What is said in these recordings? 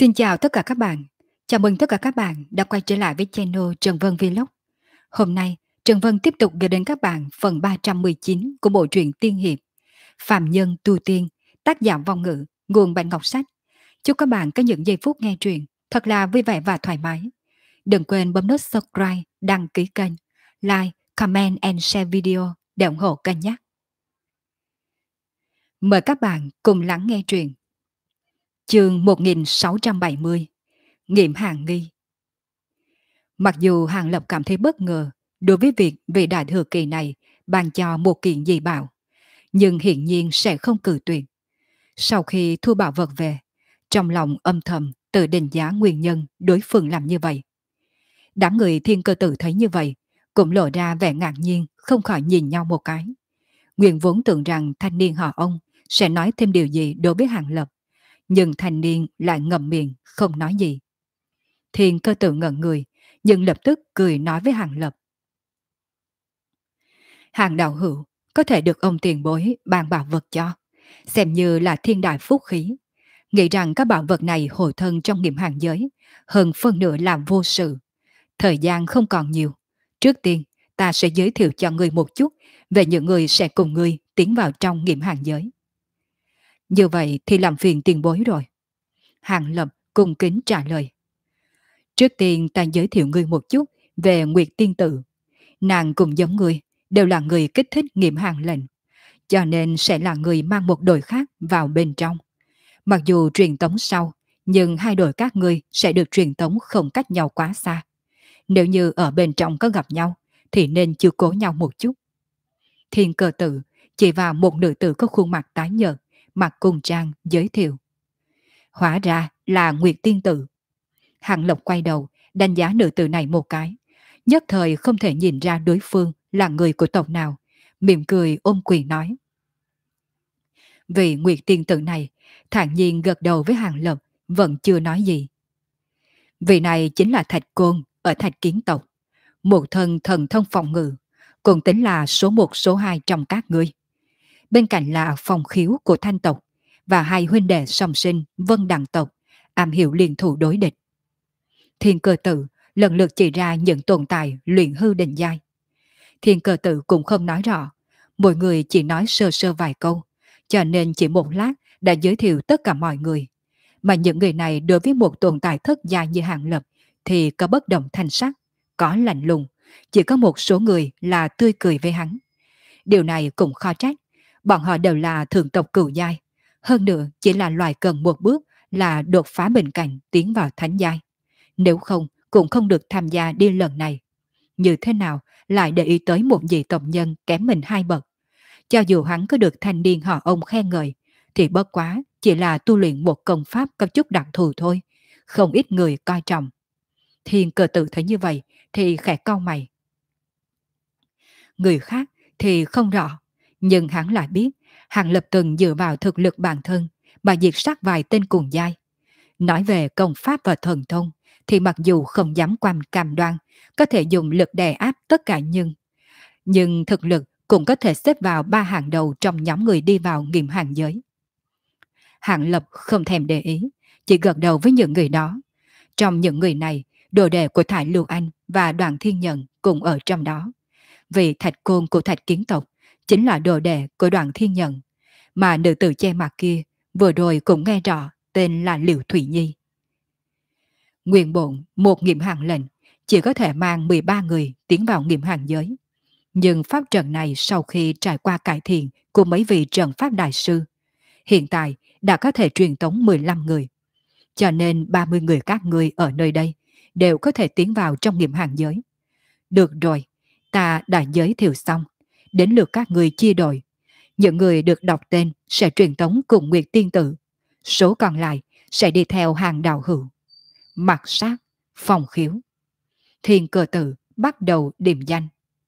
Xin chào tất cả các bạn. Chào mừng tất cả các bạn đã quay trở lại với channel Trần Vân Vlog. Hôm nay, Trần Vân tiếp tục gửi đến các bạn phần 319 của bộ truyện tiên hiệp Phạm Nhân Tu Tiên, tác giả Vong Ngữ, nguồn Bạch Ngọc Sách. Chúc các bạn có những giây phút nghe truyện thật là vui vẻ và thoải mái. Đừng quên bấm nút subscribe, đăng ký kênh, like, comment and share video để ủng hộ kênh nhé. Mời các bạn cùng lắng nghe truyện. Chương 1670, Nghiệm Hàng Nghi. Mặc dù Hàng Lập cảm thấy bất ngờ đối với việc vị đại thừa kỳ này ban cho một kiện dị bảo, nhưng hiển nhiên sẽ không cự tuyệt. Sau khi thu bảo vật về, trong lòng âm thầm tự định giá nguyên nhân đối phương làm như vậy. Đám người Thiên Cơ Tử thấy như vậy, cũng lộ ra vẻ ngạc nhiên, không khỏi nhìn nhau một cái. Nguyên vốn tưởng rằng thanh niên họ ông sẽ nói thêm điều gì đối với Hàng Lập, nhưng thanh niên lại ngậm miệng không nói gì. Thiên Cơ Tử ngẩn người, nhưng lập tức cười nói với Hàng Lập. Hàng đạo hữu có thể được ông tiền bối ban bảo vật cho, xem như là thiên đại phúc khí. Nghĩ rằng các bảo vật này hồi thân trong nghiệm hàng giới, hơn phân nửa làm vô sự. Thời gian không còn nhiều. Trước tiên, ta sẽ giới thiệu cho người một chút về những người sẽ cùng người tiến vào trong nghiệm hàng giới. Như vậy thì làm phiền tiền bối rồi. Hàng Lập cung kính trả lời. Trước tiên ta giới thiệu ngươi một chút về Nguyệt Tiên Tử. Nàng cũng giống ngươi, đều là người kích thích nghiệm hàng lệnh, cho nên sẽ là người mang một đội khác vào bên trong. Mặc dù truyền tống sau, nhưng hai đội các ngươi sẽ được truyền tống không cách nhau quá xa. Nếu như ở bên trong có gặp nhau, thì nên chiếu cố nhau một chút. Thiên Cơ Tử chỉ vào một nữ tử có khuôn mặt tái nhợt, mặc cung trang giới thiệu. Hóa ra là Nguyệt Tiên Tử. Hàng Lộc quay đầu, đánh giá nữ tử này một cái. Nhất thời không thể nhìn ra đối phương là người của tộc nào, mỉm cười ôm quyền nói. Vị Nguyệt Tiên Tử này thản nhiên gật đầu với Hàng Lập, vẫn chưa nói gì. Vị này chính là Thạch Côn ở Thạch Kiến tộc, một thân thần thông phòng ngự, cũng tính là số một số hai trong các ngươi. Bên cạnh là Phong Khiếu của Thanh tộc và hai huynh đệ song sinh Vân Đằng tộc, am hiểu liên thủ đối địch. Thiên Cơ Tử lần lượt chỉ ra những tồn tại luyện hư định giai. Thiên Cơ Tử cũng không nói rõ, mỗi người chỉ nói sơ sơ vài câu, cho nên chỉ một lát đã giới thiệu tất cả mọi người. Mà những người này đối với một tồn tại thất giai như Hàng Lập thì có bất động thanh sắc, có lạnh lùng, chỉ có một số người là tươi cười với hắn. Điều này cũng khó trách, bọn họ đều là thượng tộc cửu giai, hơn nữa chỉ là loài cần một bước là đột phá bình cảnh tiến vào thánh giai. Nếu không cũng không được tham gia đi lần này. Như thế nào lại để ý tới một vị tộc nhân kém mình hai bậc? Cho dù hắn có được thanh niên họ ông khen ngợi, thì bất quá chỉ là tu luyện một công pháp có chút đặc thù thôi, không ít người coi trọng. Thiên Cơ Tử thấy như vậy thì khẽ cau mày. Người khác thì không rõ, nhưng hắn lại biết Hàng Lập từng dựa vào thực lực bản thân mà diệt sát vài tên cùng giai. Nói về công pháp và thần thông thì mặc dù không dám cam đoan có thể dùng lực đè áp tất cả, nhưng thực lực cũng có thể xếp vào ba hàng đầu trong nhóm người đi vào nghiệm hàng giới. Hàng Lập không thèm để ý, chỉ gật đầu với những người đó. Trong những người này, đồ đệ của Thải Lưu Anh và Đoàn Thiên Nhận cũng ở trong đó. Vì Thạch Côn của Thạch Kiến tộc chính là đồ đệ của Đoàn Thiên Nhận, mà nữ tử che mặt kia vừa rồi cũng nghe rõ tên là Liễu Thủy Nhi. Nguyên bổn một nghiệm hàng lệnh chỉ có thể mang 13 người tiến vào nghiệm hàng giới. Nhưng pháp trận này sau khi trải qua cải thiện của mấy vị trận pháp đại sư, hiện tại đã có thể truyền tống 15 người. Cho nên 30 người các ngươi ở nơi đây đều có thể tiến vào trong nghiệm hàng giới. Được rồi, ta đã giới thiệu xong. Đến lượt các ngươi chia đội. Những người được đọc tên sẽ truyền tống cùng Nguyệt Tiên Tử. Số còn lại sẽ đi theo Hàng đạo hữu. Mặt sát, Phong Khiếu. Thiên Cơ Tử bắt đầu điểm danh.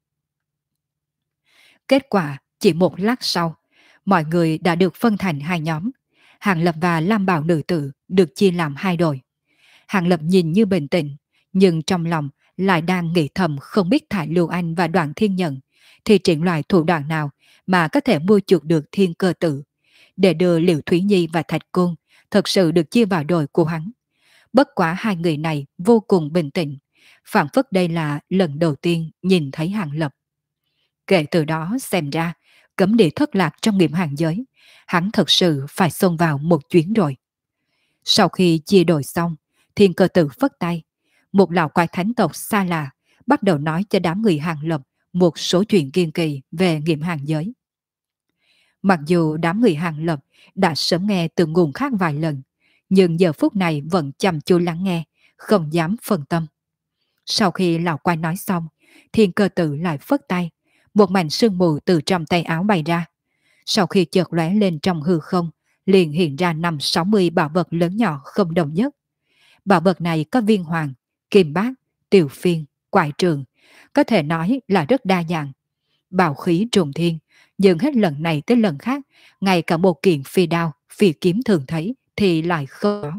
Kết quả chỉ một lát sau, mọi người đã được phân thành hai nhóm. Hàng Lập và Lam Bảo nữ tử được chia làm hai đội. Hàng Lập nhìn như bình tĩnh, nhưng trong lòng lại đang nghĩ thầm không biết Thải Lưu Anh và Đoàn Thiên Nhận thì triển loại thủ đoạn nào mà có thể mua chuộc được Thiên Cơ Tử để đưa Liễu Thúy Nhi và Thạch Côn thật sự được chia vào đội của hắn. Bất quá hai người này vô cùng bình tĩnh, phảng phất đây là lần đầu tiên nhìn thấy Hàng Lập. Kể từ đó xem ra, cấm địa thất lạc trong nghiệm hàng giới, hắn thật sự phải xông vào một chuyến rồi. Sau khi chia đôi xong, Thiên Cơ Tử phất tay, một lão quái thánh tộc xa lạ bắt đầu nói cho đám người Hàng Lập một số chuyện kiên kỳ về nghiệm hàng giới. Mặc dù đám người Hàng Lập đã sớm nghe từ nguồn khác vài lần, nhưng giờ phút này vẫn chăm chú lắng nghe, không dám phân tâm. Sau khi lão quái nói xong, Thiên Cơ Tử lại phất tay, một mảnh sương mù từ trong tay áo bay ra. Sau khi chợt lóe lên trong hư không, liền hiện ra 5-60 bảo vật lớn nhỏ không đồng nhất. Bảo vật này có viên hoàng, kim bát, tiểu phiên, quại trường, có thể nói là rất đa dạng. Bảo khí trùng thiên, nhưng hết lần này tới lần khác, ngay cả một kiện phi đao, phi kiếm thường thấy thì lại không có.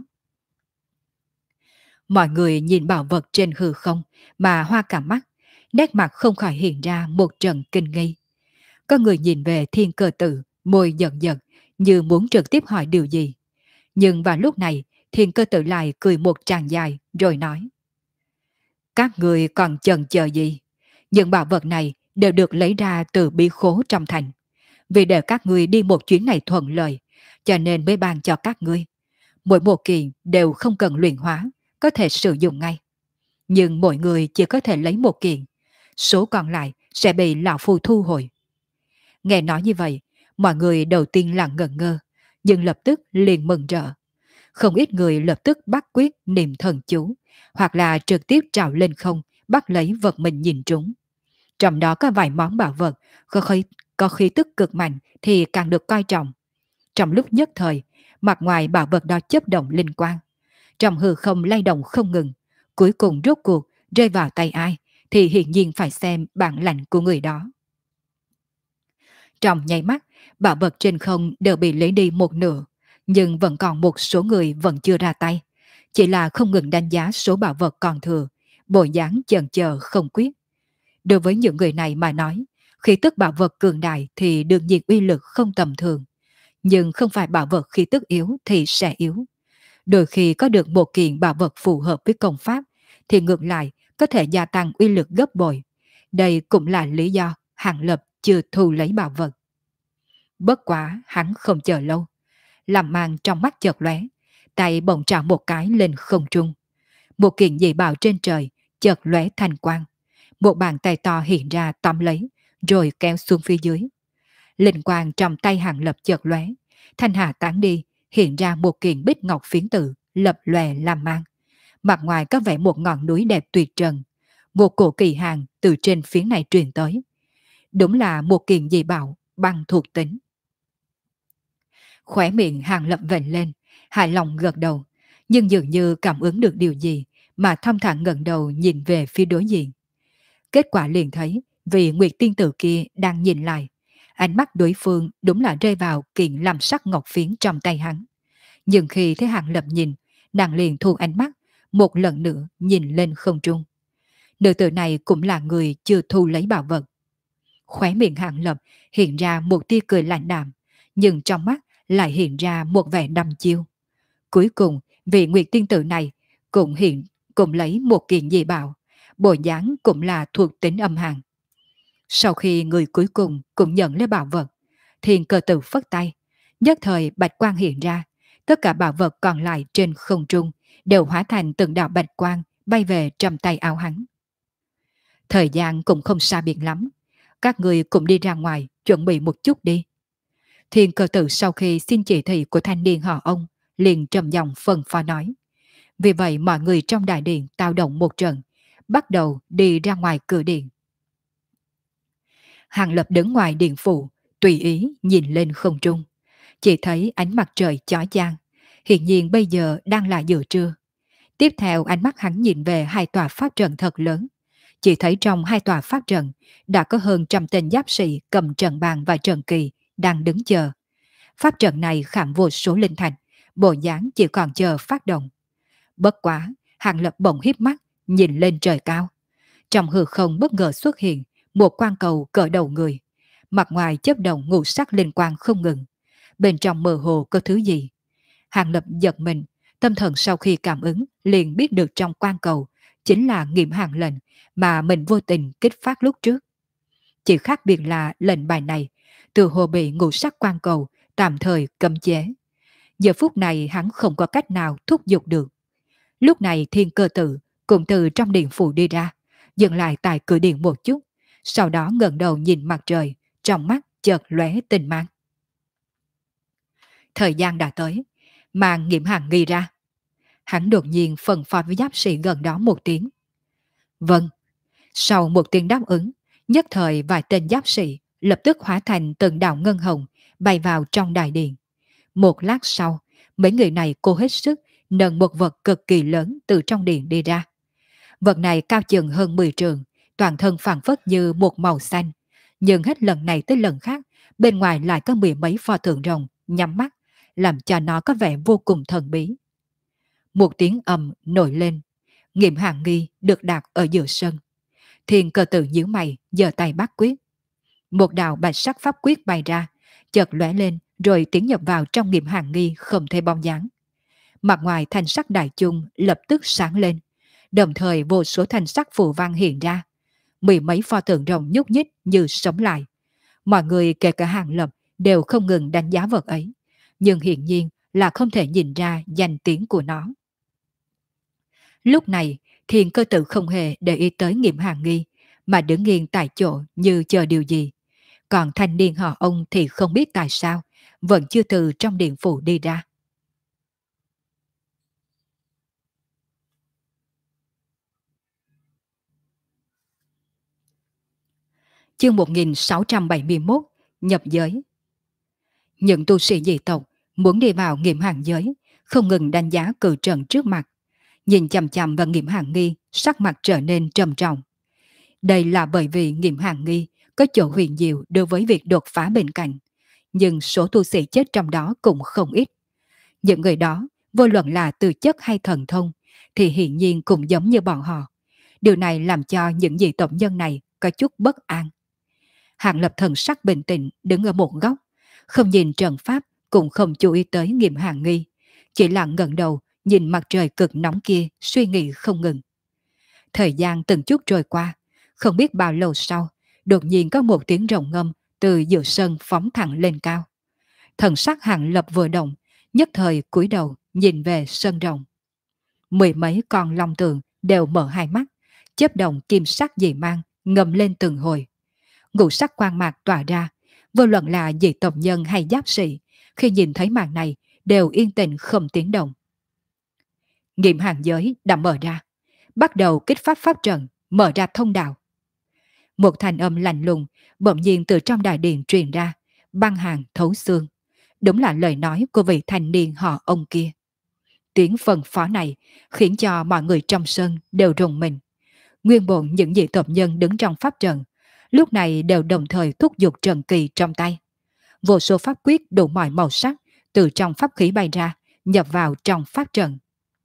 Mọi người nhìn bảo vật trên hư không mà hoa cả mắt, nét mặt không khỏi hiện ra một trận kinh nghi. Có người nhìn về Thiên Cơ Tử, môi giật giật, như muốn trực tiếp hỏi điều gì. Nhưng vào lúc này, Thiên Cơ Tử lại cười một tràng dài, rồi nói. Các người còn chần chờ gì? Những bảo vật này đều được lấy ra từ bí khố trong thành. Vì để các ngươi đi một chuyến này thuận lợi, cho nên mới ban cho các ngươi. Mỗi một kiện đều không cần luyện hóa, có thể sử dụng ngay. Nhưng mỗi người chỉ có thể lấy một kiện, số còn lại sẽ bị lão phu thu hồi. Nghe nói như vậy, mọi người đầu tiên là ngẩn ngơ, nhưng lập tức liền mừng rỡ. Không ít người lập tức bắt quyết niệm thần chú, hoặc là trực tiếp trào lên không, bắt lấy vật mình nhìn trúng. Trong đó có vài món bảo vật, có khí tức cực mạnh thì càng được coi trọng. Trong lúc nhất thời, mặt ngoài bảo vật đó chớp động linh quang. Trong hư không lay động không ngừng, cuối cùng rốt cuộc rơi vào tay ai thì hiển nhiên phải xem bản lãnh của người đó. Trong nháy mắt, bảo vật trên không đều bị lấy đi một nửa, nhưng vẫn còn một số người vẫn chưa ra tay. Chỉ là không ngừng đánh giá số bảo vật còn thừa, bộ dáng chần chờ không quyết. Đối với những người này mà nói, khí tức bảo vật cường đại thì đương nhiên uy lực không tầm thường. Nhưng không phải bảo vật khí tức yếu thì sẽ yếu. Đôi khi có được một kiện bảo vật phù hợp với công pháp, thì ngược lại có thể gia tăng uy lực gấp bội. Đây cũng là lý do Hàng Lập chưa thu lấy bảo vật. Bất quá hắn không chờ lâu. Làm mang trong mắt chợt lóe, tay bỗng trào một cái lên không trung. Một kiện dị bảo trên trời chợt lóe thành quang. Một bàn tay to hiện ra tóm lấy, rồi kéo xuống phía dưới. Linh quang trong tay Hàng Lập chợt lóe, thanh hà tán đi, hiện ra một kiện bích ngọc phiến tự, lập lòe làm mang. Mặt ngoài có vẻ một ngọn núi đẹp tuyệt trần. Một cổ kỳ hàng từ trên phiến này truyền tới. Đúng là một kiện dị bảo, băng thuộc tính. Khóe miệng Hàng Lập vểnh lên, hài lòng gật đầu, nhưng dường như cảm ứng được điều gì mà thong thả ngẩng đầu nhìn về phía đối diện. Kết quả liền thấy vị Nguyệt tiên tử kia đang nhìn lại, ánh mắt đối phương đúng là rơi vào kiện làm sắc ngọc phiến trong tay hắn. Nhưng khi thấy Hàng Lập nhìn, nàng liền thu ánh mắt, một lần nữa nhìn lên không trung. Nữ tử này cũng là người chưa thu lấy bảo vật. Khóe miệng Hàng Lập hiện ra một tia cười lạnh đạm, nhưng trong mắt lại hiện ra một vẻ đăm chiêu. Cuối cùng, vị Nguyệt tiên tử này cũng lấy một kiện dị bảo, bộ dáng cũng là thuộc tính âm hàn. Sau khi người cuối cùng cũng nhận lấy bảo vật, Thiên Cơ Tử phất tay, nhất thời bạch quang hiện ra, tất cả bảo vật còn lại trên không trung đều hóa thành từng đạo bạch quang bay về trong tay áo hắn. Thời gian cũng không xa biệt lắm, các người cùng đi ra ngoài chuẩn bị một chút đi. Thiên Cơ Tử sau khi xin chỉ thị của thanh niên họ ông, liền trầm giọng phân phó nói. Vì vậy mọi người trong đại điện tạo động một trận, bắt đầu đi ra ngoài cửa điện. Hàng Lập đứng ngoài điện phủ, tùy ý nhìn lên không trung. Chỉ thấy ánh mặt trời chói chang, hiện nhiên bây giờ đang là giữa trưa. Tiếp theo ánh mắt hắn nhìn về hai tòa pháp trận thật lớn. Chỉ thấy trong hai tòa pháp trận đã có hơn 100 tên giáp sĩ cầm trận bàn và trận kỳ đang đứng chờ. Pháp trận này khảm vô số linh thạch, bộ dáng chỉ còn chờ phát động. Bất quá, Hàng Lập bỗng híp mắt, nhìn lên trời cao. Trong hư không bất ngờ xuất hiện một quang cầu cỡ đầu người. Mặt ngoài chớp động ngũ sắc linh quang không ngừng. Bên trong mơ hồ có thứ gì. Hàng Lập giật mình, Tâm thần sau khi cảm ứng liền biết được trong quan cầu chính là nghiệm hàng lệnh mà mình vô tình kích phát lúc trước. Chỉ khác biệt là lệnh bài này từ hồ bị ngũ sắc quan cầu tạm thời cấm chế. Giờ phút này hắn không có cách nào thúc giục được. Lúc này thiên cơ tự cũng từ trong điện phủ đi ra, dừng lại tại cửa điện một chút, sau đó ngẩng đầu nhìn mặt trời, trong mắt chợt lóe tinh mang. Thời gian đã tới, màn nghiệm hàng nghi ra. Hắn đột nhiên phân phó với giáp sĩ gần đó một tiếng. Vâng. Sau một tiếng đáp ứng, nhất thời vài tên giáp sĩ lập tức hóa thành từng đạo ngân hồng bay vào trong đại điện. Một lát sau, mấy người này cố hết sức nâng một vật cực kỳ lớn từ trong điện đi ra. Vật này cao chừng hơn 10 trường, toàn thân phản phất như một màu xanh. Nhưng hết lần này tới lần khác, bên ngoài lại có mười mấy pho tượng rồng nhắm mắt, làm cho nó có vẻ vô cùng thần bí. Một tiếng ầm nổi lên, nghiệm hàng nghi được đặt ở giữa sân. Thiên cơ tự nhíu mày, giơ tay bắt quyết. Một đạo bạch sắc pháp quyết bay ra, chợt lóe lên rồi tiến nhập vào trong nghiệm hàng nghi không thấy bóng dáng. Mặt ngoài thanh sắc đại chung lập tức sáng lên, đồng thời vô số thanh sắc phù văn hiện ra. Mười mấy pho tượng rồng nhúc nhích như sống lại. Mọi người kể cả Hàng Lập đều không ngừng đánh giá vật ấy, nhưng hiển nhiên là không thể nhìn ra danh tiếng của nó. Lúc này, Thiên cơ tự không hề để ý tới nghiệm hàng nghi, mà đứng nghiêng tại chỗ như chờ điều gì. Còn thanh niên họ ông thì không biết tại sao, vẫn chưa từ trong điện phủ đi ra. Chương 1671, nhập giới. Những tu sĩ dị tộc muốn đi vào nghiệm hàng giới, không ngừng đánh giá cự trận trước mặt. Nhìn chằm chằm vào nghiệm hàng nghi, sắc mặt trở nên trầm trọng. Đây là bởi vì nghiệm hàng nghi có chỗ huyền diệu đối với việc đột phá bên cạnh, nhưng số tu sĩ chết trong đó cũng không ít. Những người đó, vô luận là tư chất hay thần thông, thì hiển nhiên cũng giống như bọn họ. Điều này làm cho những dị tộc nhân này có chút bất an. Hạng Lập thần sắc bình tĩnh đứng ở một góc, không nhìn trận pháp cũng không chú ý tới nghiệm hàng nghi, chỉ lặng ngẩng đầu nhìn mặt trời cực nóng kia suy nghĩ không ngừng. Thời gian từng chút trôi qua, không biết bao lâu sau, đột nhiên có một tiếng rồng ngâm từ giữa sân phóng thẳng lên cao. Thần sắc Hạng Lập vừa động, nhất thời cúi đầu nhìn về sân rồng. Mười mấy con long tượng đều mở hai mắt, chớp động kim sắc dị mang ngầm lên từng hồi. Ngũ sắc quang mạc tỏa ra, vô luận là dị tộc nhân hay giáp sĩ, khi nhìn thấy màn này đều yên tĩnh không tiếng động. Nghiệm hàng giới đã mở ra, bắt đầu kích phát pháp trận, mở ra thông đạo. Một thanh âm lạnh lùng bỗng nhiên từ trong đại điện truyền ra, băng hàng thấu xương. Đúng là lời nói của vị thanh niên họ ông kia. Tiếng phân phó này khiến cho mọi người trong sân đều rùng mình. Nguyên bộ những dị tộc nhân đứng trong pháp trận, lúc này đều đồng thời thúc giục trận kỳ trong tay. Vô số pháp quyết đủ mọi màu sắc từ trong pháp khí bay ra, nhập vào trong pháp trận.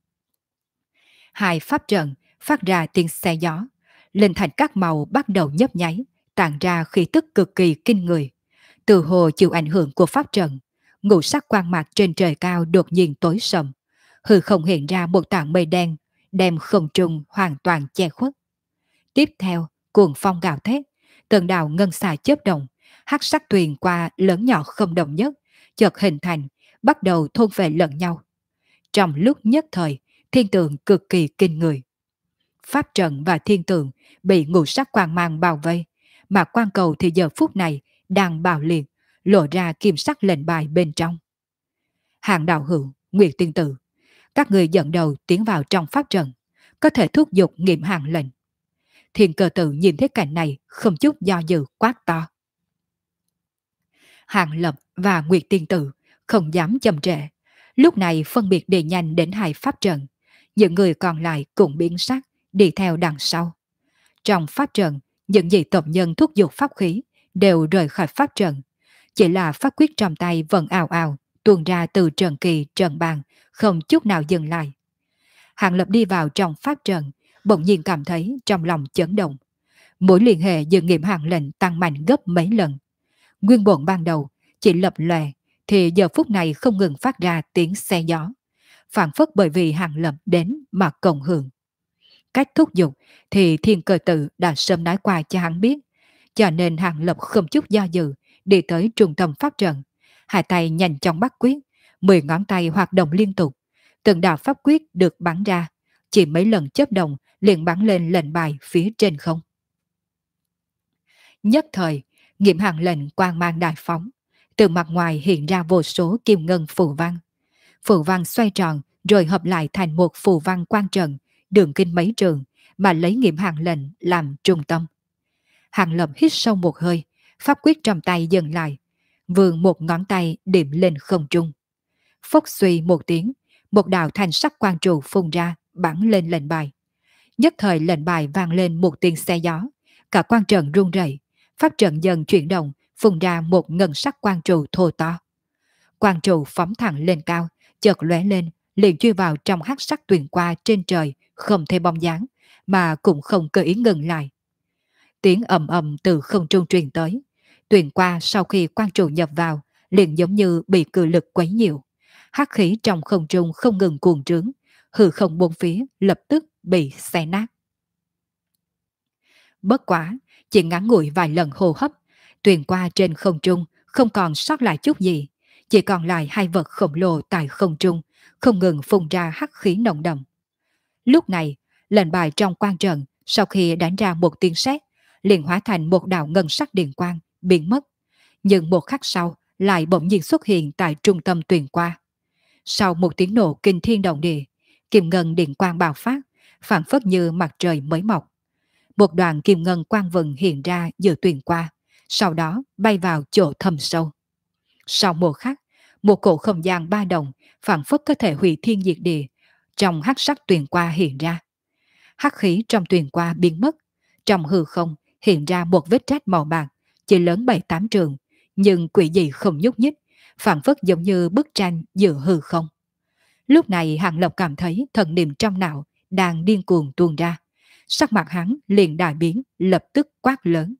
Hai pháp trận phát ra tiếng xe gió, lên thành các màu bắt đầu nhấp nháy, tản ra khí tức cực kỳ kinh người. Từ hồ chịu ảnh hưởng của pháp trận, ngũ sắc quang mạc trên trời cao đột nhiên tối sầm, hư không hiện ra một tảng mây đen, đem không trung hoàn toàn che khuất. Tiếp theo, cuồng phong gào thét, từng đạo ngân xà chớp động, hắc sắc tuyền qua lớn nhỏ không đồng nhất, chợt hình thành, bắt đầu thôn về lẫn nhau. Trong lúc nhất thời, thiên tượng cực kỳ kinh người. Pháp trận và thiên tượng bị ngũ sắc quang mang bao vây, mà quan cầu thì giờ phút này đang bạo liệt, lộ ra kim sắc lệnh bài bên trong. Hàng đạo hữu, Nguyệt tiên tử, các người dẫn đầu tiến vào trong pháp trận, có thể thúc giục nghiệm hàng lệnh. Thiên cơ tự nhìn thấy cảnh này không chút do dự quát to. Hàng Lập và Nguyệt tiên tử không dám chậm trễ, lúc này phân biệt đi nhanh đến hai pháp trận. Những người còn lại cũng biến sắc, đi theo đằng sau. Trong pháp trận, những dị tộc nhân thúc giục pháp khí đều rời khỏi pháp trận. Chỉ là pháp quyết trong tay vẫn ào ào tuôn ra từ trận kỳ trận bàn, không chút nào dừng lại. Hàng Lập đi vào trong pháp trận, bỗng nhiên cảm thấy trong lòng chấn động. Mối liên hệ giữa nghiệm hàng lệnh tăng mạnh gấp mấy lần. Nguyên bổn ban đầu chỉ lập lòe, thì giờ phút này không ngừng phát ra tiếng xe gió. phản phất bởi vì Hàng Lập đến mà cộng hưởng. Cách thúc giục thì thiên cơ tự đã sớm nói qua cho hắn biết, cho nên Hàng Lập không chút do dự đi tới trung tâm pháp trận, hai tay nhanh chóng bắt quyết, 10 ngón tay hoạt động liên tục, từng đạo pháp quyết được bắn ra, chỉ mấy lần chớp động liền bắn lên lệnh bài phía trên không. Nhất thời, nghiệm hàng lệnh quang mang đại phóng, từ mặt ngoài hiện ra vô số kim ngân phù văn. Phù văn xoay tròn rồi hợp lại thành một phù văn quan trận, đường kinh mấy trường, mà lấy nghiệm hàng lệnh làm trung tâm. Hàng Lập hít sâu một hơi, pháp quyết trong tay dừng lại, vươn một ngón tay điểm lên không trung. Phốc suy một tiếng, một đạo thanh sắc quang trụ phun ra, bắn lên lệnh bài. Nhất thời lệnh bài vang lên một tiếng xe gió, cả quan trận rung rẩy, pháp trận dần chuyển động, phun ra một ngân sắc quang trụ thô to. Quang trụ phóng thẳng lên cao, chợt lóe lên, liền chui vào trong hắc sắc tuyền qua trên trời, không thấy bóng dáng, mà cũng không cơ ý ngừng lại. Tiếng ầm ầm từ không trung truyền tới, tuyền qua sau khi quang trụ nhập vào, liền giống như bị cự lực quấy nhiều. Hắc khí trong không trung không ngừng cuồn trướng, hư không bốn phía lập tức bị xé nát. Bất quá, chỉ ngắn ngủi vài lần hô hấp, tuyền qua trên không trung không còn sót lại chút gì, chỉ còn lại hai vật khổng lồ tại không trung, không ngừng phun ra hắc khí nồng đậm. Lúc này, lệnh bài trong quan trận sau khi đánh ra một tiếng sét, liền hóa thành một đạo ngân sắc điện quang, biến mất. Nhưng một khắc sau, lại bỗng nhiên xuất hiện tại trung tâm tuyền qua. Sau một tiếng nổ kinh thiên động địa, kim ngân điện quang bạo phát, phản phất như mặt trời mới mọc. Một đoàn kim ngân quang vần hiện ra giữa tuyền qua, sau đó bay vào chỗ thâm sâu. Sau một khắc, một cổ không gian ba động, phản phất có thể hủy thiên diệt địa, trong hắc sắc tuyền qua hiện ra. Hắc khí trong tuyền qua biến mất, trong hư không hiện ra một vết rách màu bạc, chỉ lớn 7-8 trường, nhưng quỷ dị không nhúc nhích, phản phất giống như bức tranh giữa hư không. Lúc này Hàng Lập cảm thấy thần niệm trong não đang điên cuồng tuôn ra. Sắc mặt hắn liền đại biến, lập tức quát lớn.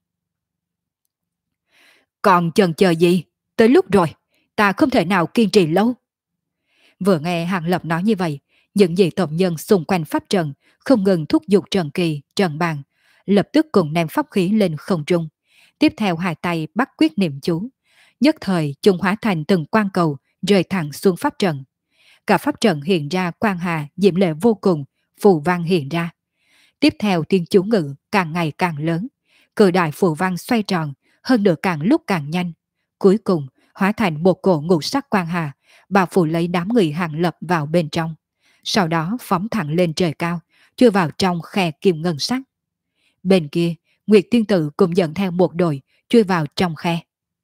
Còn chần chờ gì? Tới lúc rồi, ta không thể nào kiên trì lâu. Vừa nghe Hàng Lập nói như vậy, những vị tộc nhân xung quanh pháp trận không ngừng thúc giục Trần Kỳ, Trần Bàn, lập tức cùng ném pháp khí lên không trung. Tiếp theo hai tay bắt quyết niệm chú. Nhất thời chúng hóa thành từng quang cầu rơi thẳng xuống pháp trận. Cả pháp trận hiện ra quang hà diễm lệ vô cùng, phù văn hiện ra. Tiếp theo tiếng chú ngự càng ngày càng lớn, cự đại phù văn xoay tròn, hơn nữa càng lúc càng nhanh. Cuối cùng hóa thành một cổ ngũ sắc quang hà, bao phủ lấy đám người Hàng Lập vào bên trong. Sau đó phóng thẳng lên trời cao, chui vào trong khe kim ngân sắc. Bên kia, Nguyệt Tiên Tử cũng dẫn theo một đội, chui vào trong khe.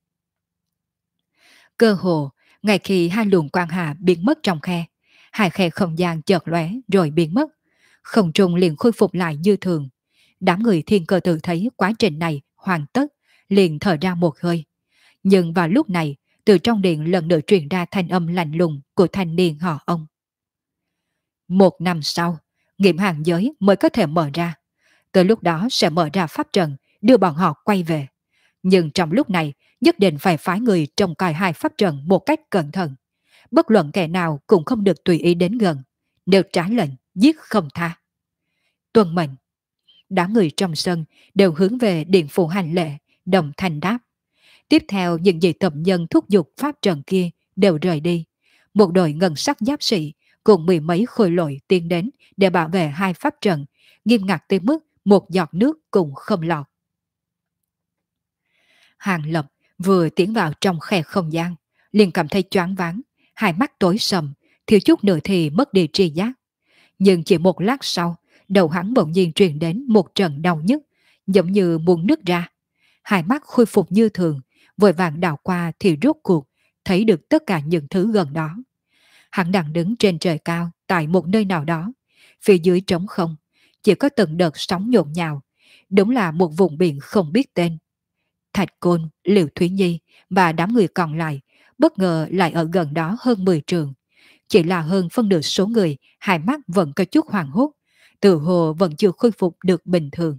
Cơ hồ, ngay khi hai luồng quang hà biến mất trong khe, hai khe không gian chợt lóe rồi biến mất. Không trung liền khôi phục lại như thường. Đám người thiên cơ tự thấy quá trình này hoàn tất, liền thở ra một hơi. Nhưng vào lúc này, từ trong điện lần nữa truyền ra thanh âm lạnh lùng của thanh niên họ ông. 1 năm sau, nghiệm hàng giới mới có thể mở ra. Tới lúc đó sẽ mở ra pháp trận, đưa bọn họ quay về. Nhưng trong lúc này, nhất định phải phái người trông coi hai pháp trận một cách cẩn thận. Bất luận kẻ nào cũng không được tùy ý đến gần. Nếu trái lệnh, giết không tha. Tuân mệnh. Đám người trong sân đều hướng về điện phủ hành lệ, đồng thanh đáp. Tiếp theo những vị tập nhân thúc giục pháp trận kia đều rời đi. Một đội ngân sắc giáp sĩ cùng 10 mấy khôi lội tiến đến để bảo vệ hai pháp trận, nghiêm ngặt tới mức một giọt nước cũng không lọt. Hàng Lập vừa tiến vào trong khe không gian, liền cảm thấy choáng váng, hai mắt tối sầm, thiếu chút nữa thì mất đi tri giác. Nhưng chỉ một lát sau, đầu hắn bỗng nhiên truyền đến một trận đau nhức, giống như muốn nứt ra. Hai mắt khôi phục như thường, vội vàng đảo qua thì rốt cuộc thấy được tất cả những thứ gần đó. Hắn đang đứng trên trời cao tại một nơi nào đó, phía dưới trống không, chỉ có từng đợt sóng nhộn nhào, đúng là một vùng biển không biết tên. Thạch Côn, Liễu Thúy Nhi và đám người còn lại bất ngờ lại ở gần đó hơn 10 trường. Chỉ là hơn phân nửa số người, hai mắt vẫn có chút hoàng hốt, tự hồ vẫn chưa khôi phục được bình thường.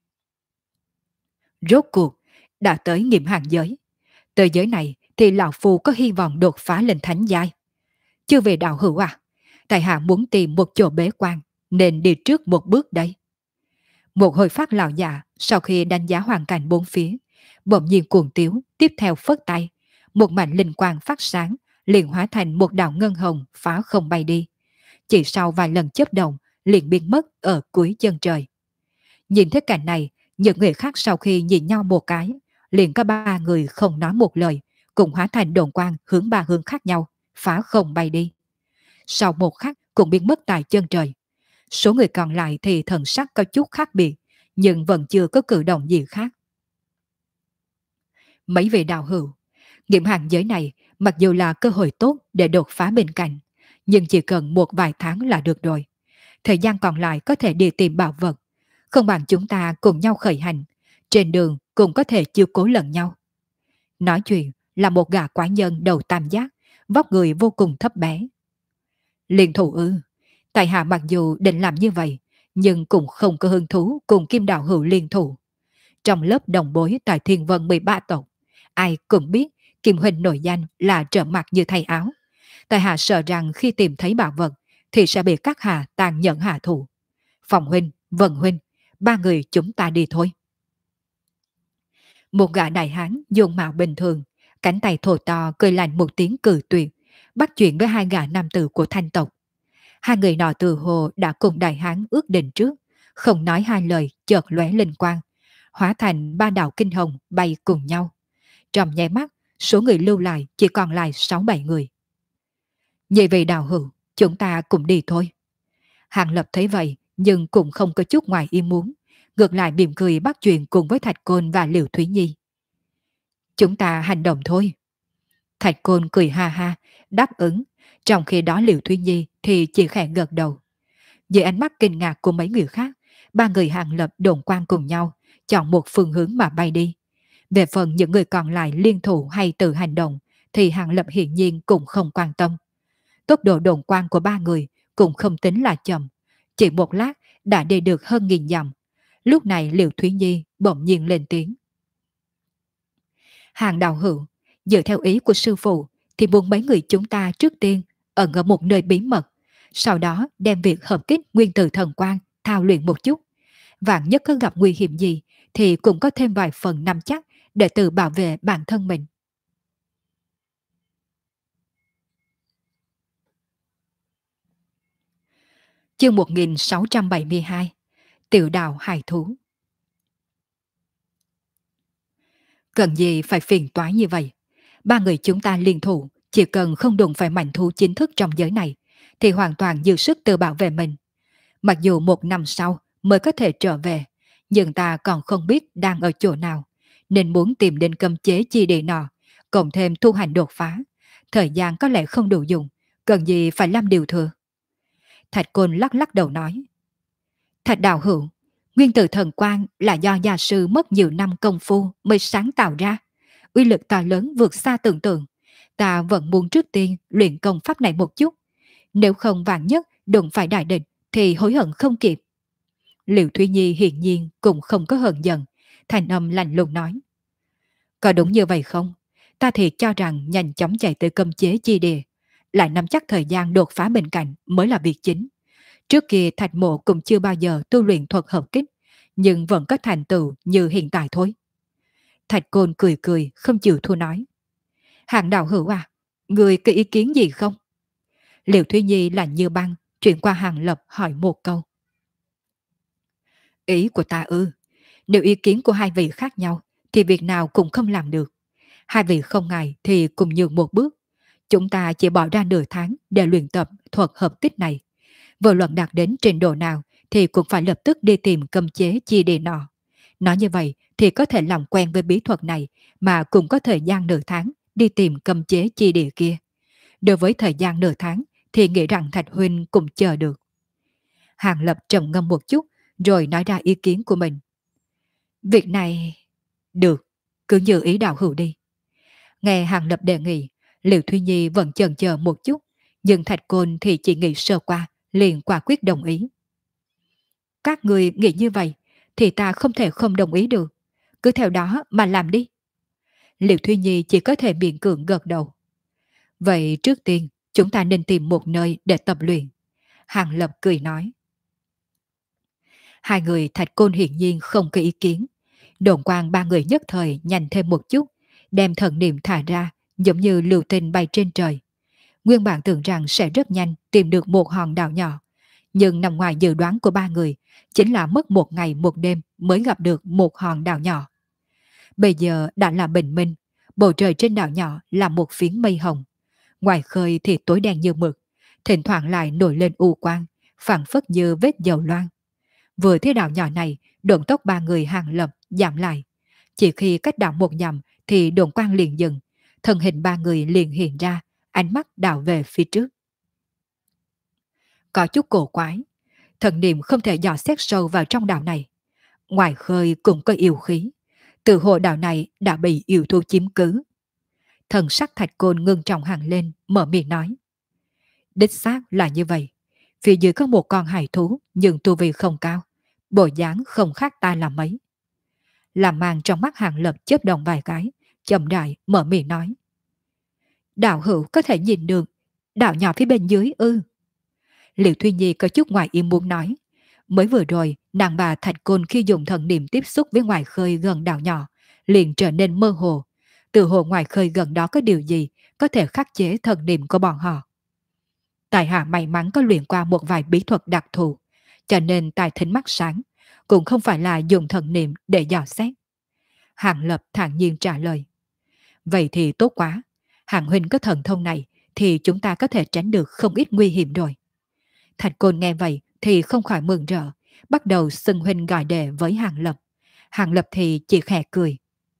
Rốt cuộc, đã tới nghiệm hàng giới. Tới giới này thì lão phu có hy vọng đột phá lên thánh giai. Chưa về đạo hữu à? Tại hạ muốn tìm một chỗ bế quan, nên đi trước một bước đây. Một hồi phát lão già sau khi đánh giá hoàn cảnh bốn phía, bỗng nhiên cuồng tiếu, tiếp theo phất tay. Một mảnh linh quang phát sáng, liền hóa thành một đạo ngân hồng phá không bay đi. Chỉ sau vài lần chớp động, liền biến mất ở cuối chân trời. Nhìn thấy cảnh này, những người khác sau khi nhìn nhau một cái, liền có ba người không nói một lời, cùng hóa thành đồn quang hướng ba hướng khác nhau, phá không bay đi. Sau một khắc cũng biến mất tại chân trời. Số người còn lại thì thần sắc có chút khác biệt, nhưng vẫn chưa có cử động gì khác. Mấy vị đạo hữu, nghiệm hàng giới này mặc dù là cơ hội tốt để đột phá bên cạnh, nhưng chỉ cần một vài tháng là được rồi. Thời gian còn lại có thể đi tìm bảo vật, không bằng chúng ta cùng nhau khởi hành, trên đường cũng có thể chiếu cố lẫn nhau. Nói chuyện là một gã quái nhân đầu tam giác, vóc người vô cùng thấp bé. Liên thủ ư? Tại hạ mặc dù định làm như vậy, nhưng cũng không có hứng thú cùng Kim Đạo Hữu liên thủ. Trong lớp đồng bối tại Thiên Vân 13 tộc, ai cũng biết Kim Huynh nổi danh là trở mặt như thay áo. Tại hạ sợ rằng khi tìm thấy bảo vật thì sẽ bị các hạ tàn nhẫn hạ thủ. Phòng Huynh, Vân Huynh, ba người chúng ta đi thôi. Một gã đại hán dùng mạo bình thường, cánh tay thô to cười lạnh một tiếng cười tuyệt, bắt chuyện với hai gã nam tử của Thanh tộc. Hai người nọ từ hồ đã cùng đại hán ước định trước, không nói hai lời chợt lóe linh quang, hóa thành ba đạo kinh hồng bay cùng nhau. Trong nháy mắt, số người lưu lại chỉ còn lại 6-7 người. Vậy vị đạo hữu, chúng ta cùng đi thôi. Hàng Lập thấy vậy, nhưng cũng không có chút ngoài ý muốn, ngược lại mỉm cười bắt chuyện cùng với Thạch Côn và Liễu Thúy Nhi. Chúng ta hành động thôi. Thạch Côn cười ha ha, đáp ứng, trong khi đó Liễu Thúy Nhi thì chỉ khẽ gật đầu. Dưới ánh mắt kinh ngạc của mấy người khác, ba người Hàng Lập đồn quan cùng nhau, chọn một phương hướng mà bay đi. Về phần những người còn lại liên thủ hay tự hành động, thì Hàng Lập hiển nhiên cũng không quan tâm. Tốc độ đồn quan của ba người cũng không tính là chậm, chỉ một lát đã đi được hơn 1000 dặm. Lúc này Liễu Thúy Nhi bỗng nhiên lên tiếng. Hàng đạo hữu, dựa theo ý của sư phụ thì muốn mấy người chúng ta trước tiên ẩn ở một nơi bí mật, sau đó đem việc hợp kích nguyên tử thần quang thao luyện một chút. Vạn nhất có gặp nguy hiểm gì thì cũng có thêm vài phần nắm chắc để tự bảo vệ bản thân mình. Chương 1672 Tiểu đạo hài thú. Cần gì phải phiền toái như vậy? Ba người chúng ta liên thủ, chỉ cần không đụng phải mảnh thú chính thức trong giới này, thì hoàn toàn dư sức tự bảo vệ mình. Mặc dù 1 năm sau mới có thể trở về, nhưng ta còn không biết đang ở chỗ nào, nên muốn tìm đến cấm chế chi địa nọ, cộng thêm thu hành đột phá. Thời gian có lẽ không đủ dùng, cần gì phải làm điều thừa. Thạch Côn lắc lắc đầu nói. Thạch đạo hữu, nguyên tử thần quang là do gia sư mất nhiều năm công phu mới sáng tạo ra. Uy lực to lớn vượt xa tưởng tượng. Ta vẫn muốn trước tiên luyện công pháp này một chút. Nếu không vạn nhất đụng phải đại địch thì hối hận không kịp. Liễu Thúy Nhi hiển nhiên cũng không có hờn giận, thành âm lạnh lùng nói. Có đúng như vậy không? Ta thì cho rằng nhanh chóng chạy tới cấm chế chi địa, lại nắm chắc thời gian đột phá bên cạnh mới là việc chính. Trước kia Thạch Mộ cũng chưa bao giờ tu luyện thuật hợp kích, nhưng vẫn có thành tựu như hiện tại thôi. Thạch Côn cười cười, không chịu thua nói. Hàng đạo hữu à, người có ý kiến gì không? Liễu Thúy Nhi lạnh như băng, chuyển qua Hàng Lập hỏi một câu. Ý của ta ư, nếu ý kiến của hai vị khác nhau, thì việc nào cũng không làm được. Hai vị không ngại thì cùng nhường một bước. Chúng ta chỉ bỏ ra nửa tháng để luyện tập thuật hợp kích này. Vô luận đạt đến trình độ nào thì cũng phải lập tức đi tìm cấm chế chi địa nọ. Nói như vậy thì có thể làm quen với bí thuật này mà cũng có thời gian nửa tháng đi tìm cấm chế chi địa kia. Đối với thời gian nửa tháng thì nghĩ rằng Thạch Huynh cũng chờ được. Hàng Lập trầm ngâm một chút rồi nói ra ý kiến của mình. Việc này... Được, cứ như ý đạo hữu đi. Nghe Hàng Lập đề nghị, Liễu Thúy Nhi vẫn chần chờ một chút, nhưng Thạch Côn thì chỉ nghĩ sơ qua, liền quả quyết đồng ý. Các người nghĩ như vậy, thì ta không thể không đồng ý được. Cứ theo đó mà làm đi. Liễu Thúy Nhi chỉ có thể miễn cưỡng gật đầu. Vậy trước tiên, chúng ta nên tìm một nơi để tập luyện. Hàng Lập cười nói. Hai người Thạch Côn hiển nhiên không có ý kiến. Đồn quang ba người nhất thời nhanh thêm một chút, đem thần niệm thả ra, giống như lưu tinh bay trên trời. Nguyên bản tưởng rằng sẽ rất nhanh tìm được một hòn đảo nhỏ, nhưng nằm ngoài dự đoán của ba người, chính là mất một ngày một đêm mới gặp được một hòn đảo nhỏ. Bây giờ đã là bình minh, bầu trời trên đảo nhỏ là một phiến mây hồng. Ngoài khơi thì tối đen như mực, thỉnh thoảng lại nổi lên u quang, phảng phất như vết dầu loang. Vừa thấy đảo nhỏ này, độn tốc ba người Hàng Lập giảm lại. Chỉ khi cách đảo một nhầm thì đồn quang liền dừng, thân hình ba người liền hiện ra, ánh mắt đảo về phía trước. Có chút cổ quái, thần niệm không thể dò xét sâu vào trong đảo này. Ngoài khơi cũng có yêu khí, từ hồ đảo này đã bị yêu thú chiếm cứ. Thần sắc Thạch Côn ngưng trọng hẳn lên, mở miệng nói. Đích xác là như vậy. Phía dưới có một con hải thú, nhưng tu vi không cao, bộ dáng không khác ta là mấy. Làm màn trong mắt Hàng Lập chớp động vài cái, chậm rãi mở miệng nói. Đạo hữu có thể nhìn được, đạo nhỏ phía bên dưới ư. Liệu Thúy Nhi có chút ngoài ý muốn nói. Mới vừa rồi, nàng bà Thạch Côn khi dùng thần niệm tiếp xúc với ngoài khơi gần đảo nhỏ, liền trở nên mơ hồ. Từ hồ ngoài khơi gần đó có điều gì có thể khắc chế thần niệm của bọn họ. Tài hạ may mắn có luyện qua một vài bí thuật đặc thù, cho nên tài thính mắt sáng, cũng không phải là dùng thần niệm để dò xét. Hàng Lập thản nhiên trả lời. Vậy thì tốt quá, Hàng huynh có thần thông này thì chúng ta có thể tránh được không ít nguy hiểm rồi. Thạch Côn nghe vậy thì không khỏi mừng rỡ, bắt đầu xưng huynh gọi đệ với Hàng Lập. Hàng Lập thì chỉ khẽ cười.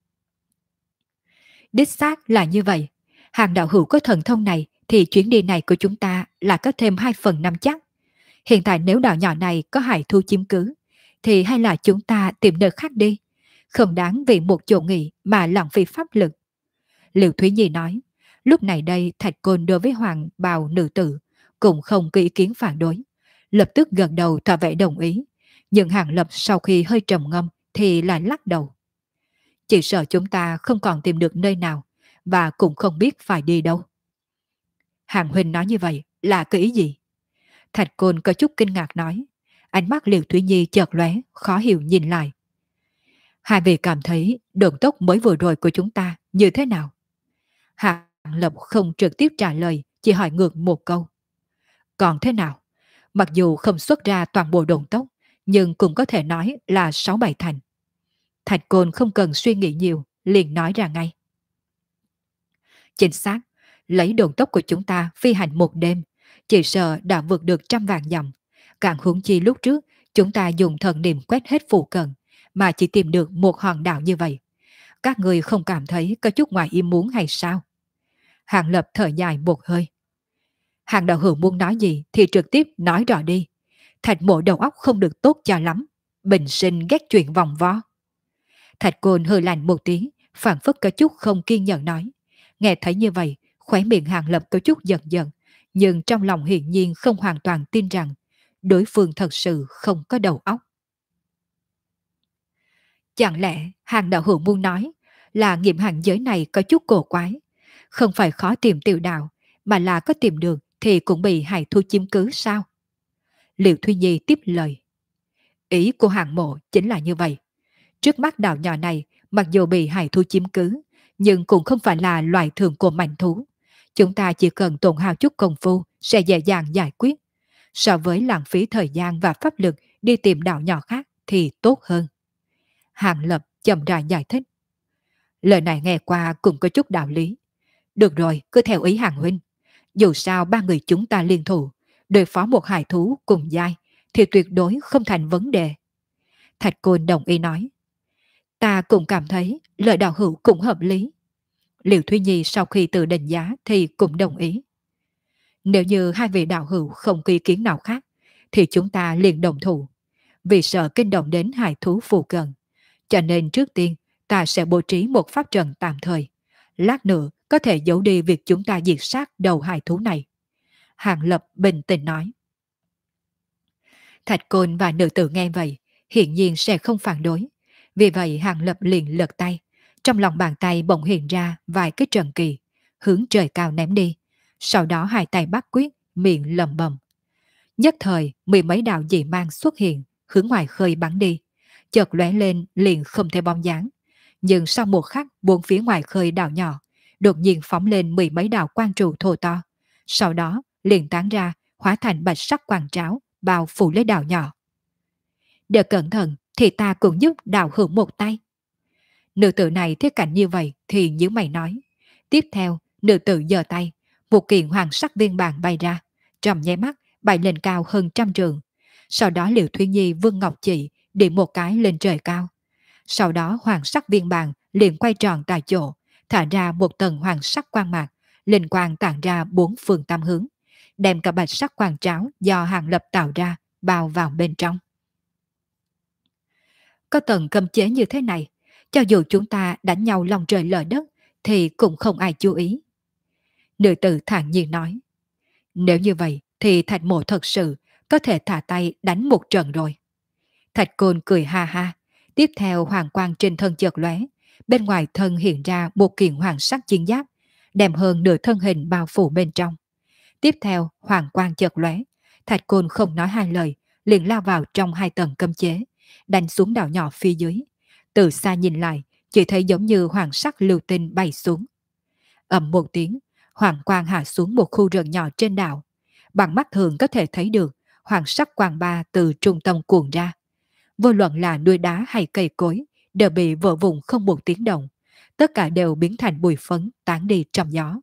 Đích xác là như vậy. Hàng đạo hữu có thần thông này thì chuyến đi này của chúng ta là có thêm 2/5 chắc. Hiện tại nếu đảo nhỏ này có hải thu chiếm cứ, thì hay là chúng ta tìm nơi khác đi. Không đáng vì một chỗ nghỉ mà lãng phí pháp lực. Liệu Thúy Nhi nói, lúc này đây Thạch Côn đối với hoàng bào nữ tử cũng không có ý kiến phản đối. Lập tức gật đầu tỏ vẻ đồng ý. Nhưng Hàng Lập sau khi hơi trầm ngâm thì lại lắc đầu. Chỉ sợ chúng ta không còn tìm được nơi nào và cũng không biết phải đi đâu. Hàng huynh nói như vậy là cái ý gì? Thạch Côn có chút kinh ngạc nói. Ánh mắt Liễu Thúy Nhi chợt lóe, khó hiểu nhìn lại. Hai vị cảm thấy đường tốc mới vừa rồi của chúng ta như thế nào? Hàng Lập không trực tiếp trả lời, chỉ hỏi ngược một câu. Còn thế nào? Mặc dù không xuất ra toàn bộ đồn tốc, nhưng cũng có thể nói là 6-7 thành. Thạch Côn không cần suy nghĩ nhiều, liền nói ra ngay. Chính xác, lấy đồn tốc của chúng ta phi hành một đêm, chỉ sợ đã vượt được 100 vạn dặm. Càng huống chi lúc trước, chúng ta dùng thần niệm quét hết phụ cận, mà chỉ tìm được một hòn đảo như vậy. Các người không cảm thấy có chút ngoài ý muốn hay sao? Hàng Lập thở dài một hơi. Hàng đạo hữu muốn nói gì thì trực tiếp nói rõ đi. Thạch Mộ đầu óc không được tốt cho lắm, bình sinh ghét chuyện vòng vo. Thạch Côn hơi lạnh một tiếng, phản phất có chút không kiên nhẫn nói. Nghe thấy như vậy, khóe miệng Hàng Lập có chút giận giận, nhưng trong lòng hiển nhiên không hoàn toàn tin rằng đối phương thật sự không có đầu óc. Chẳng lẽ Hàng đạo hữu muốn nói là nghiệm hàng giới này có chút cổ quái, không phải khó tìm tiểu đạo, mà là có tìm được thì cũng bị hải thu chiếm cứ sao? Liệu Thúy Nhi tiếp lời. Ý của Hàng Mộ chính là như vậy. Trước mắt đảo nhỏ này, mặc dù bị hải thú chiếm cứ, nhưng cũng không phải là loại thường của mảnh thú. Chúng ta chỉ cần tổn hao chút công phu sẽ dễ dàng giải quyết. So với lãng phí thời gian và pháp lực đi tìm đảo nhỏ khác thì tốt hơn. Hàng Lập chậm rãi giải thích. Lời này nghe qua cũng có chút đạo lý. Được rồi, cứ theo ý Hàng huynh. Dù sao ba người chúng ta liên thủ, đối phó một hải thú cùng giai thì tuyệt đối không thành vấn đề. Thạch Côn đồng ý nói. Ta cũng cảm thấy lời đạo hữu cũng hợp lý. Liễu Thúy Nhi sau khi tự đánh giá thì cũng đồng ý. Nếu như hai vị đạo hữu không có ý kiến nào khác, thì chúng ta liền đồng thủ. Vì sợ kinh động đến hải thú phù cận. Cho nên trước tiên ta sẽ bố trí một pháp trận tạm thời. Lát nữa có thể giấu đi việc chúng ta diệt sát đầu hải thú này. Hàng Lập bình tĩnh nói. Thạch Côn và nữ tử nghe vậy, hiển nhiên sẽ không phản đối. Vì vậy Hàng Lập liền lật tay. Trong lòng bàn tay bỗng hiện ra vài cái trận kỳ, hướng trời cao ném đi. Sau đó hai tay bắt quyết, miệng lầm bầm. Nhất thời, mười mấy đạo dị mang xuất hiện, hướng ngoài khơi bắn đi. Chợt lóe lên liền không thể bóng dáng. Nhưng sau một khắc, bốn phía ngoài khơi đảo nhỏ, đột nhiên phóng lên mười mấy đạo quang trụ thô to. Sau đó, liền tán ra, hóa thành bạch sắc quang tráo, bao phủ lấy đảo nhỏ. Để cẩn thận, thì ta cũng giúp đảo hưởng một tay. Nữ tử này thấy cảnh như vậy thì nhíu mày nói. Tiếp theo, nữ tử giơ tay, một kiện hoàng sắc viên bảng bay ra, trong nháy mắt bay lên cao hơn 100 trượng. Sau đó Liễu Thúy Nhi vươn ngọc chỉ điểm một cái lên trời cao. Sau đó hoàng sắc viên bảng liền quay tròn tại chỗ, thả ra một tầng hoàng sắc quang mạc, linh quang tản ra bốn phương tám hướng, đem cả bạch sắc quang tráo do Hàng Lập tạo ra bao vào bên trong. Có tầng cấm chế như thế này, cho dù chúng ta đánh nhau lòng trời lở đất thì cũng không ai chú ý. Nữ tử thản nhiên nói. Nếu như vậy thì Thạch Mộ thật sự có thể thả tay đánh một trận rồi. Thạch Côn cười ha ha. Tiếp theo hoàng quang trên thân chợt lóe, bên ngoài thân hiện ra một kiện hoàng sắc chiến giáp, đem hơn nửa thân hình bao phủ bên trong. Tiếp theo hoàng quang chợt lóe, Thạch Côn không nói hai lời, liền lao vào trong hai tầng cấm chế, đánh xuống đảo nhỏ phía dưới. Từ xa nhìn lại, chỉ thấy giống như hoàng sắc lưu tinh bay xuống. Ầm một tiếng, hoàng quang hạ xuống một khu rừng nhỏ trên đảo. Bằng mắt thường có thể thấy được hoàng sắc quang ba từ trung tâm cuồn ra. Vô luận là núi đá hay cây cối đều bị vỡ vụn không một tiếng động. Tất cả đều biến thành bụi phấn tán đi trong gió.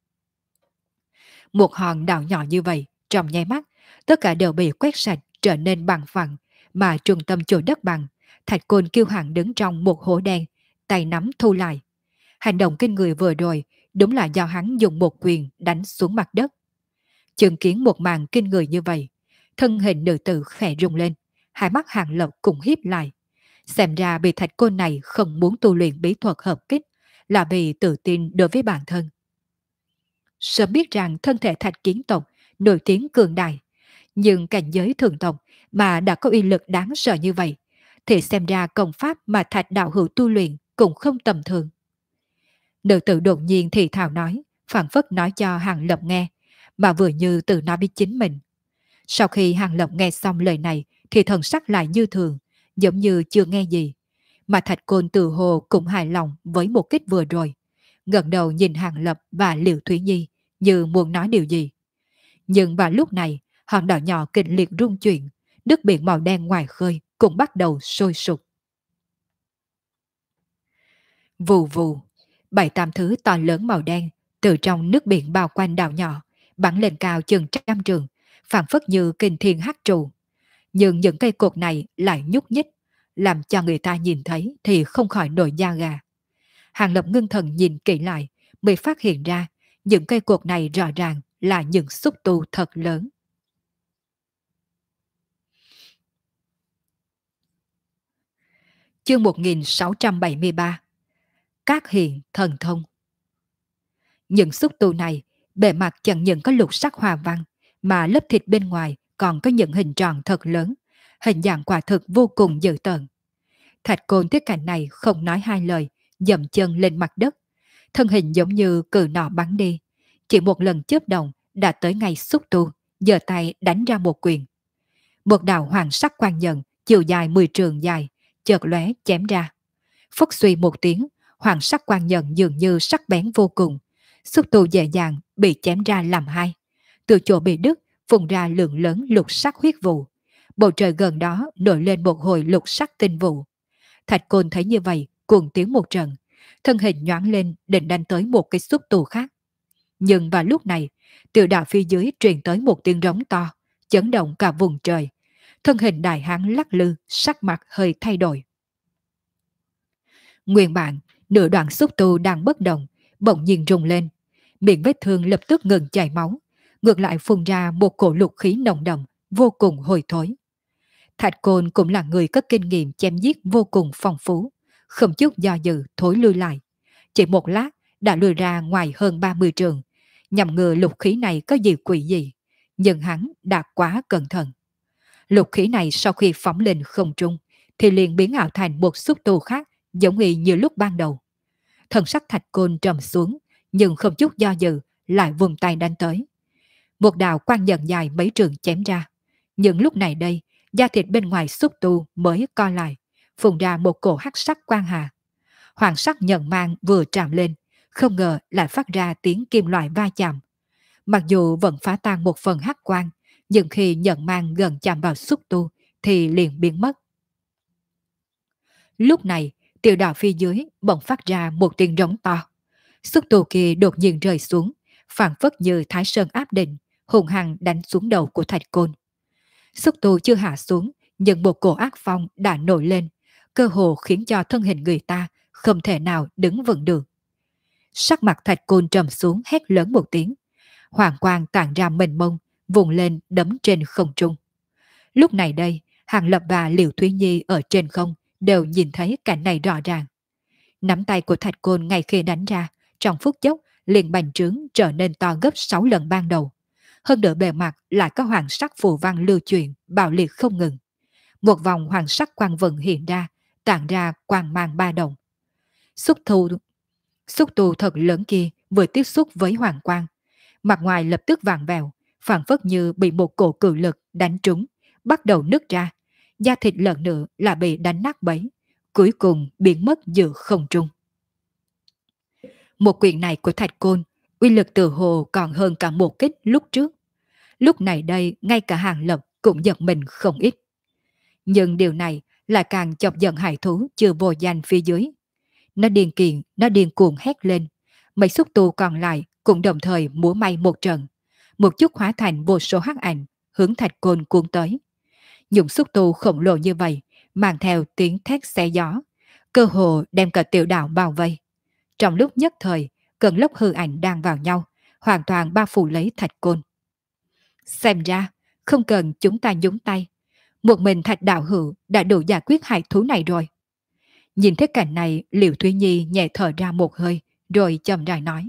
Một hòn đảo nhỏ như vậy, trong nháy mắt, tất cả đều bị quét sạch trở nên bằng phẳng, mà trung tâm chỗ đất bằng, Thạch Côn kiêu hãnh đứng trong một hố đen, tay nắm thu lại. Hành động kinh người vừa rồi đúng là do hắn dùng một quyền đánh xuống mặt đất. Chứng kiến một màn kinh người như vậy, thân hình nữ tử khẽ rung lên, hai mắt Hàng Lập cũng híp lại. Xem ra bị Thạch Côn này không muốn tu luyện bí thuật hợp kích là vì tự tin đối với bản thân. Sớm biết rằng thân thể Thạch Kiến tộc nổi tiếng cường đại, nhưng cảnh giới thường tộc mà đã có uy lực đáng sợ như vậy, thì xem ra công pháp mà Thạch đạo hữu tu luyện cũng không tầm thường. Nữ tử đột nhiên thì thào nói, phảng phất nói cho Hàng Lập nghe, mà vừa như tự nói với chính mình. Sau khi Hàng Lập nghe xong lời này thì thần sắc lại như thường, giống như chưa nghe gì. Mà Thạch Côn tự hồ cũng hài lòng với một kích vừa rồi, ngẩng đầu nhìn Hàng Lập và Liễu Thúy Nhi như muốn nói điều gì. Nhưng vào lúc này, hòn đảo nhỏ kịch liệt rung chuyển, nước biển màu đen ngoài khơi cũng bắt đầu sôi sục. Vù vù, bảy tám thứ to lớn màu đen từ trong nước biển bao quanh đảo nhỏ bắn lên cao chừng 100 trượng, phảng phất như kinh thiên hắc trụ. Nhưng những cây cột này lại nhúc nhích, làm cho người ta nhìn thấy thì không khỏi nổi da gà. Hàng Lập ngưng thần nhìn kỹ lại, mới phát hiện ra những cây cột này rõ ràng là những xúc tu thật lớn. Chương 1673. Các hiện thần thông. Những xúc tu này, bề mặt chẳng những có lục sắc hoa văn, mà lớp thịt bên ngoài còn có những hình tròn thật lớn, hình dạng quả thực vô cùng dữ tợn. Thạch Côn thấy cảnh này không nói hai lời, dậm chân lên mặt đất, thân hình giống như cự nọ bắn đi, chỉ một lần chớp động đã tới ngay xúc tu, giơ tay đánh ra một quyền. Một đạo hoàng sắc quang nhận, chiều dài 10 trượng dài, chợt lóe chém ra. Phốc suy một tiếng, hoàng sắc quang nhận dường như sắc bén vô cùng, xúc tu dễ dàng bị chém ra làm hai. Từ chỗ bị đứt, phun ra lượng lớn lục sắc huyết vụ. Bầu trời gần đó nổi lên một hồi lục sắc tinh vụ. Thạch Côn thấy như vậy, cuồng tiếng một trận, thân hình nhoáng lên định đánh tới một cái xúc tu khác. Nhưng vào lúc này, từ đạo phía dưới truyền tới một tiếng rống to, chấn động cả vùng trời. Thân hình đại hán lắc lư, sắc mặt hơi thay đổi. Nguyên bản, nửa đoạn xúc tu đang bất động, bỗng nhiên rung lên. Miệng vết thương lập tức ngừng chảy máu, ngược lại phun ra một cổ lục khí nồng đậm, vô cùng hôi thối. Thạch Côn cũng là người có kinh nghiệm chém giết vô cùng phong phú, không chút do dự thối lui lại. Chỉ một lát đã lùi ra ngoài hơn 30 trường, nhằm ngừa lục khí này có gì quỷ gì, nhưng hắn đã quá cẩn thận. Lục khí này sau khi phóng lên không trung thì liền biến ảo thành một xúc tu khác, giống y như lúc ban đầu. Thần sắc Thạch Côn trầm xuống, nhưng không chút do dự lại vùng tay đánh tới. Một đạo quang nhận dài mấy trường chém ra, Nhưng lúc này đây, da thịt bên ngoài xúc tu mới co lại, phun ra một cổ hắc sắc quang hà. Hoàng sắc nhận mang vừa trào lên, không ngờ lại phát ra tiếng kim loại va chạm. Mặc dù vẫn phá tan một phần hắc quang, nhưng khi nhận mang gần chạm vào xúc tu thì liền biến mất. Lúc này, tiểu đạo phía dưới bỗng phát ra một tiếng rống to. Xúc tu kia đột nhiên rơi xuống, phảng phất như Thái Sơn áp định, hùng hăng đánh xuống đầu của Thạch Côn. Xúc tu chưa hạ xuống, nhưng một cổ ác phong đã nổi lên, cơ hồ khiến cho thân hình người ta không thể nào đứng vững được. Sắc mặt Thạch Côn trầm xuống hét lớn một tiếng. Hoàng quang tản ra mênh mông, vùng lên đấm trên không trung. Lúc này đây, Hàng Lập và Liễu Thúy Nhi ở trên không đều nhìn thấy cảnh này rõ ràng. Nắm tay của Thạch Côn ngay khi đánh ra, trong phút chốc liền bành trướng trở nên to gấp 6 lần ban đầu. Hơn nữa bề mặt lại có hoàng sắc phù văn lưu truyền, bạo liệt không ngừng. Một vòng hoàng sắc quang vận hiện ra, tản ra quang mang ba động. Xúc tu, xúc tu thật lớn kia vừa tiếp xúc với hoàng quang, mặt ngoài lập tức vàng vẹo, phản phất như bị một cổ cự lực đánh trúng, bắt đầu nứt ra. Da thịt lần nữa là bị đánh nát bấy, cuối cùng biến mất giữa không trung. Một quyền này của Thạch Côn, uy lực từ hồ còn hơn cả một kích lúc trước. Lúc này đây, ngay cả Hàng Lập cũng giật mình không ít. Nhưng điều này lại càng chọc giận hải thú chưa vô danh phía dưới. Nó điên cuồng hét lên. Mấy xúc tu còn lại cũng đồng thời múa may một trận. Một chút hóa thành vô số hắc ảnh, hướng Thạch Côn cuốn tới. Những xúc tu khổng lồ như vậy, mang theo tiếng thét xé gió, cơ hồ đem cả tiểu đảo bao vây. Trong lúc nhất thời, cơn lốc hư ảnh đang vào nhau, hoàn toàn bao phủ lấy Thạch Côn. Xem ra, không cần chúng ta nhúng tay. Một mình Thạch đạo hữu đã đủ giải quyết hải thú này rồi. Nhìn thấy cảnh này, Liễu Thúy Nhi nhẹ thở ra một hơi, rồi chậm rãi nói.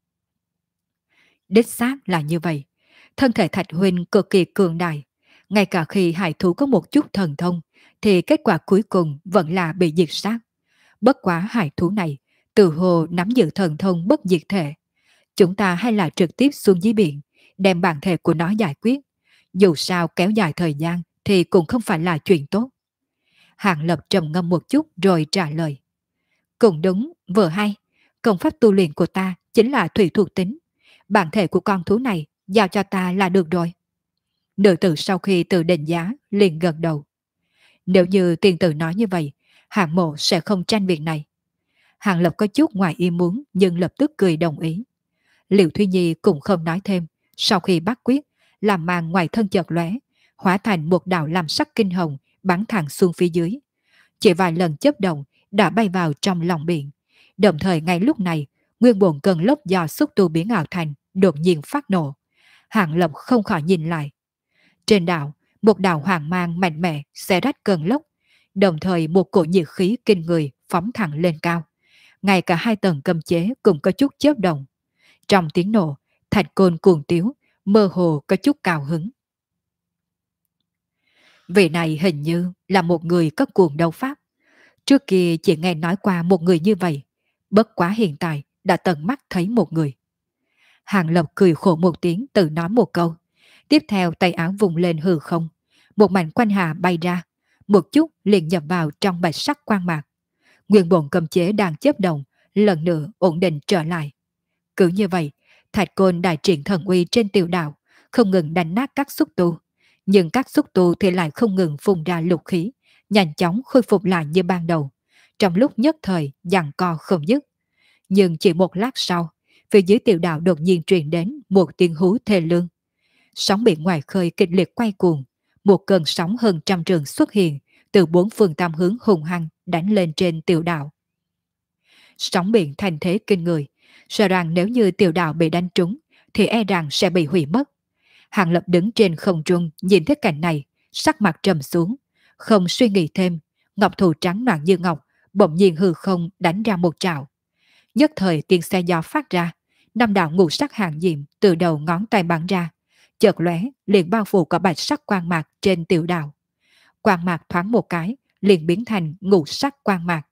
Đích xác là như vậy. Thân thể Thạch huynh cực kỳ cường đại. Ngay cả khi hải thú có một chút thần thông, thì kết quả cuối cùng vẫn là bị diệt sát. Bất quá hải thú này, từ hồ nắm giữ thần thông bất diệt thể. Chúng ta hay là trực tiếp xuống dưới biển, đem bản thể của nó giải quyết. Dù sao kéo dài thời gian thì cũng không phải là chuyện tốt. Hàng Lập trầm ngâm một chút rồi trả lời. Cũng đúng, vừa hay. Công pháp tu luyện của ta chính là thủy thuộc tính. Bản thể của con thú này giao cho ta là được rồi. Nữ tử sau khi tự định giá liền gật đầu. Nếu như tiền tử nói như vậy, Hàng Mộ sẽ không tranh việc này. Hàng Lập có chút ngoài ý muốn nhưng lập tức cười đồng ý. Liễu Thúy Nhi cũng không nói thêm. Sau khi bắt quyết, làm màn ngoài thân chợt lóe, hóa thành một đạo lam sắc kinh hồng bắn thẳng xuống phía dưới. Chỉ vài lần chớp động đã bay vào trong lòng biển. Đồng thời ngay lúc này, nguyên bổn cơn lốc do xúc tu biến ảo thành đột nhiên phát nổ. Hàng Lập không khỏi nhìn lại. Trên đảo, một đạo hoàng mang mạnh mẽ xé rách cơn lốc, đồng thời một cổ nhiệt khí kinh người phóng thẳng lên cao. Ngay cả hai tầng cấm chế cũng có chút chớp động. Trong tiếng nổ, Thạch Côn cuồng tiếu, mơ hồ có chút cao hứng. Vị này hình như là một người có cuồng đấu pháp. Trước kia chỉ nghe nói qua một người như vậy, bất quá hiện tại đã tận mắt thấy một người. Hàng Lập cười khổ một tiếng tự nói một câu. Tiếp theo tay áo vùng lên hư không. Một mảnh quanh hà bay ra. Một chút liền nhập vào trong bạch sắc quang mạc. Nguyên bổn cầm chế đang chớp động, lần nữa ổn định trở lại. Cứ như vậy, Thạch Côn đại triển thần uy trên tiểu đảo, không ngừng đánh nát các xúc tu. Nhưng các xúc tu thì lại không ngừng phun ra lục khí, nhanh chóng khôi phục lại như ban đầu. Trong lúc nhất thời, giằng co không dứt. Nhưng chỉ một lát sau, phía dưới tiểu đảo đột nhiên truyền đến một tiếng hú thê lương. Sóng biển ngoài khơi kịch liệt quay cuồng, một cơn sóng hơn trăm trường xuất hiện, từ bốn phương tam hướng hùng hăng đánh lên trên tiểu đảo. Sóng biển thành thế kinh người, sợ rằng nếu như tiểu đảo bị đánh trúng, thì e rằng sẽ bị hủy mất. Hàng Lập đứng trên không trung nhìn thấy cảnh này, sắc mặt trầm xuống, không suy nghĩ thêm, ngọc thủ trắng noạn như ngọc, bỗng nhiên hư không đánh ra một trảo. Nhất thời tiếng xe gió phát ra, năm đạo ngũ sắc hàng diệm từ đầu ngón tay bắn ra, chợt lóe liền bao phủ cả bạch sắc quang mạc trên tiểu đảo. Quang mạc thoáng một cái, liền biến thành ngũ sắc quang mạc.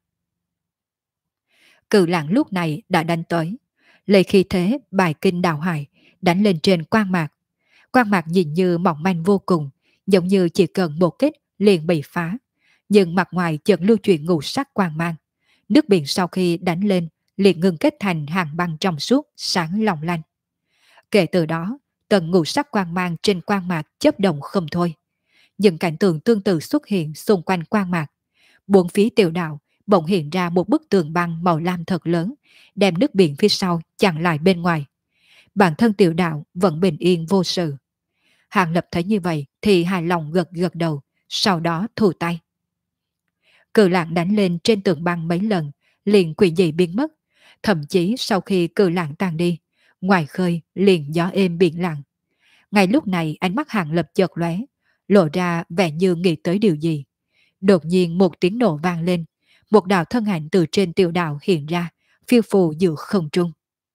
Cự lãng lúc này đã đánh tới, lấy khí thế bài kinh đảo hải, đánh lên trên quang mạc. Quang mạc nhìn như mỏng manh vô cùng, giống như chỉ cần một kích liền bị phá, nhưng mặt ngoài chợt lưu chuyển ngũ sắc quang mang. Nước biển sau khi đánh lên liền ngừng kết thành hàng băng trong suốt, sáng long lanh. Kể từ đó, tầng ngũ sắc quang mang trên quang mạc chớp động không thôi. Những cảnh tượng tương tự xuất hiện xung quanh quang mạc. Bốn phía tiểu đạo bỗng hiện ra một bức tường băng màu lam thật lớn, đem nước biển phía sau chặn lại bên ngoài. Bản thân tiểu đạo vẫn bình yên vô sự. Hàng Lập thấy như vậy thì hài lòng gật gật đầu, sau đó thu tay. Cự lãng đánh lên trên tường băng mấy lần, liền quỷ dị biến mất. Thậm chí sau khi cự lãng tan đi, ngoài khơi liền gió êm biển lặng. Ngay lúc này ánh mắt Hàng Lập chợt lóe, lộ ra vẻ như nghĩ tới điều gì. Đột nhiên một tiếng nổ vang lên, một đạo thân ảnh từ trên tiểu đạo hiện ra, phiêu phù giữa không trung.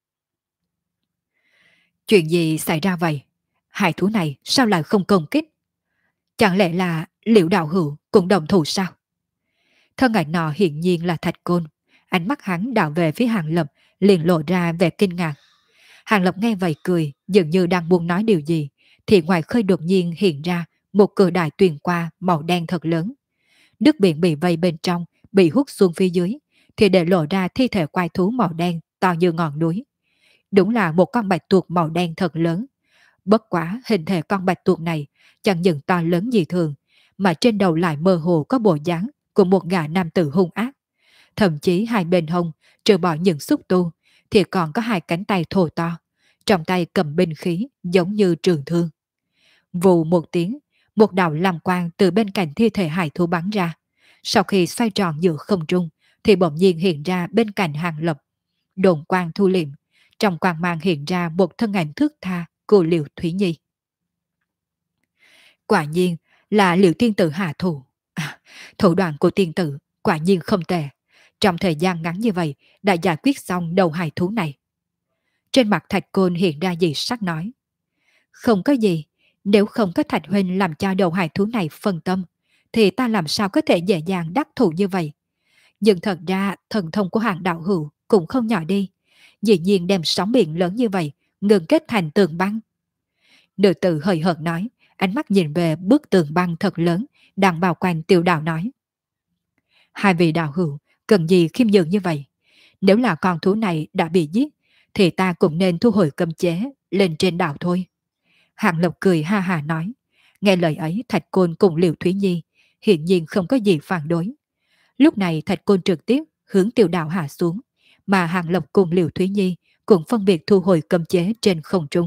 Chuyện gì xảy ra vậy? Hai thú này sao lại không công kích? Chẳng lẽ là Liễu đạo hữu cũng đồng thủ sao? Thân ảnh nọ hiển nhiên là Thạch Côn. Ánh mắt hắn đảo về phía Hàng Lập, liền lộ ra vẻ kinh ngạc. Hàng Lập nghe vậy cười, dường như đang buồn nói điều gì, thì ngoài khơi đột nhiên hiện ra một cửa đại tuyền qua màu đen thật lớn. Nước biển bị vây bên trong, bị hút xuống phía dưới, thì để lộ ra thi thể quái thú màu đen to như ngọn núi. Đúng là một con bạch tuộc màu đen thật lớn. Bất quá hình thể con bạch tuộc này chẳng những to lớn gì thường, mà trên đầu lại mơ hồ có bộ dáng của một gã nam tử hung ác. Thậm chí hai bên hông, trừ bỏ những xúc tu, thì còn có hai cánh tay thô to, trong tay cầm binh khí giống như trường thương. Vù một tiếng, một đạo lam quang từ bên cạnh thi thể hải thú bắn ra. Sau khi xoay tròn giữa không trung, thì bỗng nhiên hiện ra bên cạnh Hàng Lập. Đồn quang thu liệm, trong quang mang hiện ra một thân ảnh thước tha của Liễu Thúy Nhi. Quả nhiên là Liễu tiên tử hạ thủ. Thủ đoạn của tiên tử quả nhiên không tệ. Trong thời gian ngắn như vậy đã giải quyết xong đầu hài thú này. Trên mặt Thạch Côn hiện ra dị sắc nói. Không có gì, nếu không có Thạch Huynh làm cho đầu hài thú này phân tâm, thì ta làm sao có thể dễ dàng đắc thủ như vậy. Nhưng thật ra thần thông của Hàng đạo hữu cũng không nhỏ đi. Dĩ nhiên đem sóng biển lớn như vậy ngừng kết thành tường băng. Nữ tử hơi hợt nói, ánh mắt nhìn về bức tường băng thật lớn đang bao quanh tiểu đạo nói. Hai vị đạo hữu cần gì khiêm nhường như vậy? Nếu là con thú này đã bị giết, thì ta cũng nên thu hồi cấm chế lên trên đảo thôi. Hàng Lập cười ha hà nói. Nghe lời ấy Thạch Côn cùng Liễu Thúy Nhi hiển nhiên không có gì phản đối. Lúc này Thạch Côn trực tiếp hướng tiểu đạo hạ xuống, mà Hàng Lập cùng Liễu Thúy Nhi cũng phân biệt thu hồi cấm chế trên không trung.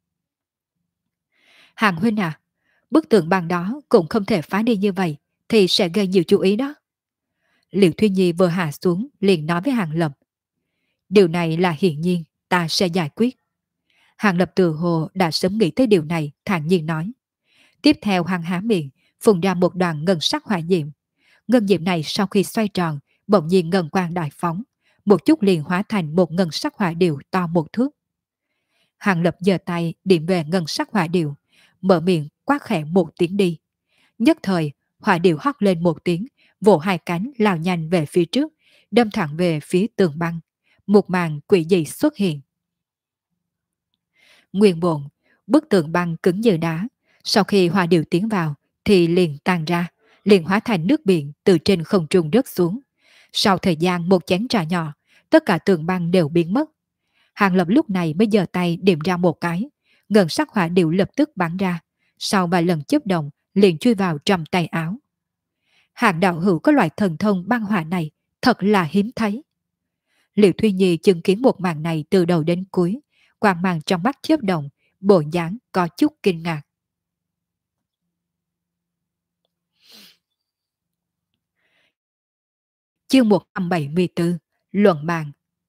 Hàng huynh à, bức tường băng đó cũng không thể phá đi như vậy, thì sẽ gây nhiều chú ý đó. Liễu Thúy Nhi vừa hạ xuống liền nói với Hàng Lập. Điều này là hiển nhiên, ta sẽ giải quyết. Hàng Lập từ hồ đã sớm nghĩ tới điều này, thản nhiên nói. Tiếp theo hắn há miệng, phun ra một đoàn ngân sắc hỏa diệm. Ngân diệm này sau khi xoay tròn, bỗng nhiên ngân quang đại phóng, một chút liền hóa thành một ngân sắc hỏa điệu to một thước. Hàng Lập giơ tay điểm về ngân sắc hỏa điệu, mở miệng quát khẽ một tiếng đi. Nhất thời, hỏa điệu hót lên một tiếng, vỗ hai cánh lao nhanh về phía trước, đâm thẳng về phía tường băng. Một màn quỷ dị xuất hiện. Nguyên bộn, bức tường băng cứng như đá. Sau khi hỏa điệu tiến vào, thì liền tan ra, liền hóa thành nước biển từ trên không trung rớt xuống. Sau thời gian một chén trà nhỏ, tất cả tường băng đều biến mất. Hàng Lập lúc này mới giơ tay điểm ra một cái, ngân sắc hỏa điệu lập tức bắn ra. Sau vài lần chớp động, liền chui vào trong tay áo. Hàng đạo hữu có loại thần thông băng hỏa này, thật là hiếm thấy. Liễu Thúy Nhi chứng kiến một màn này từ đầu đến cuối, quang mang trong mắt chớp động, bộ dáng có chút kinh ngạc. Chương 174, Luận bàn.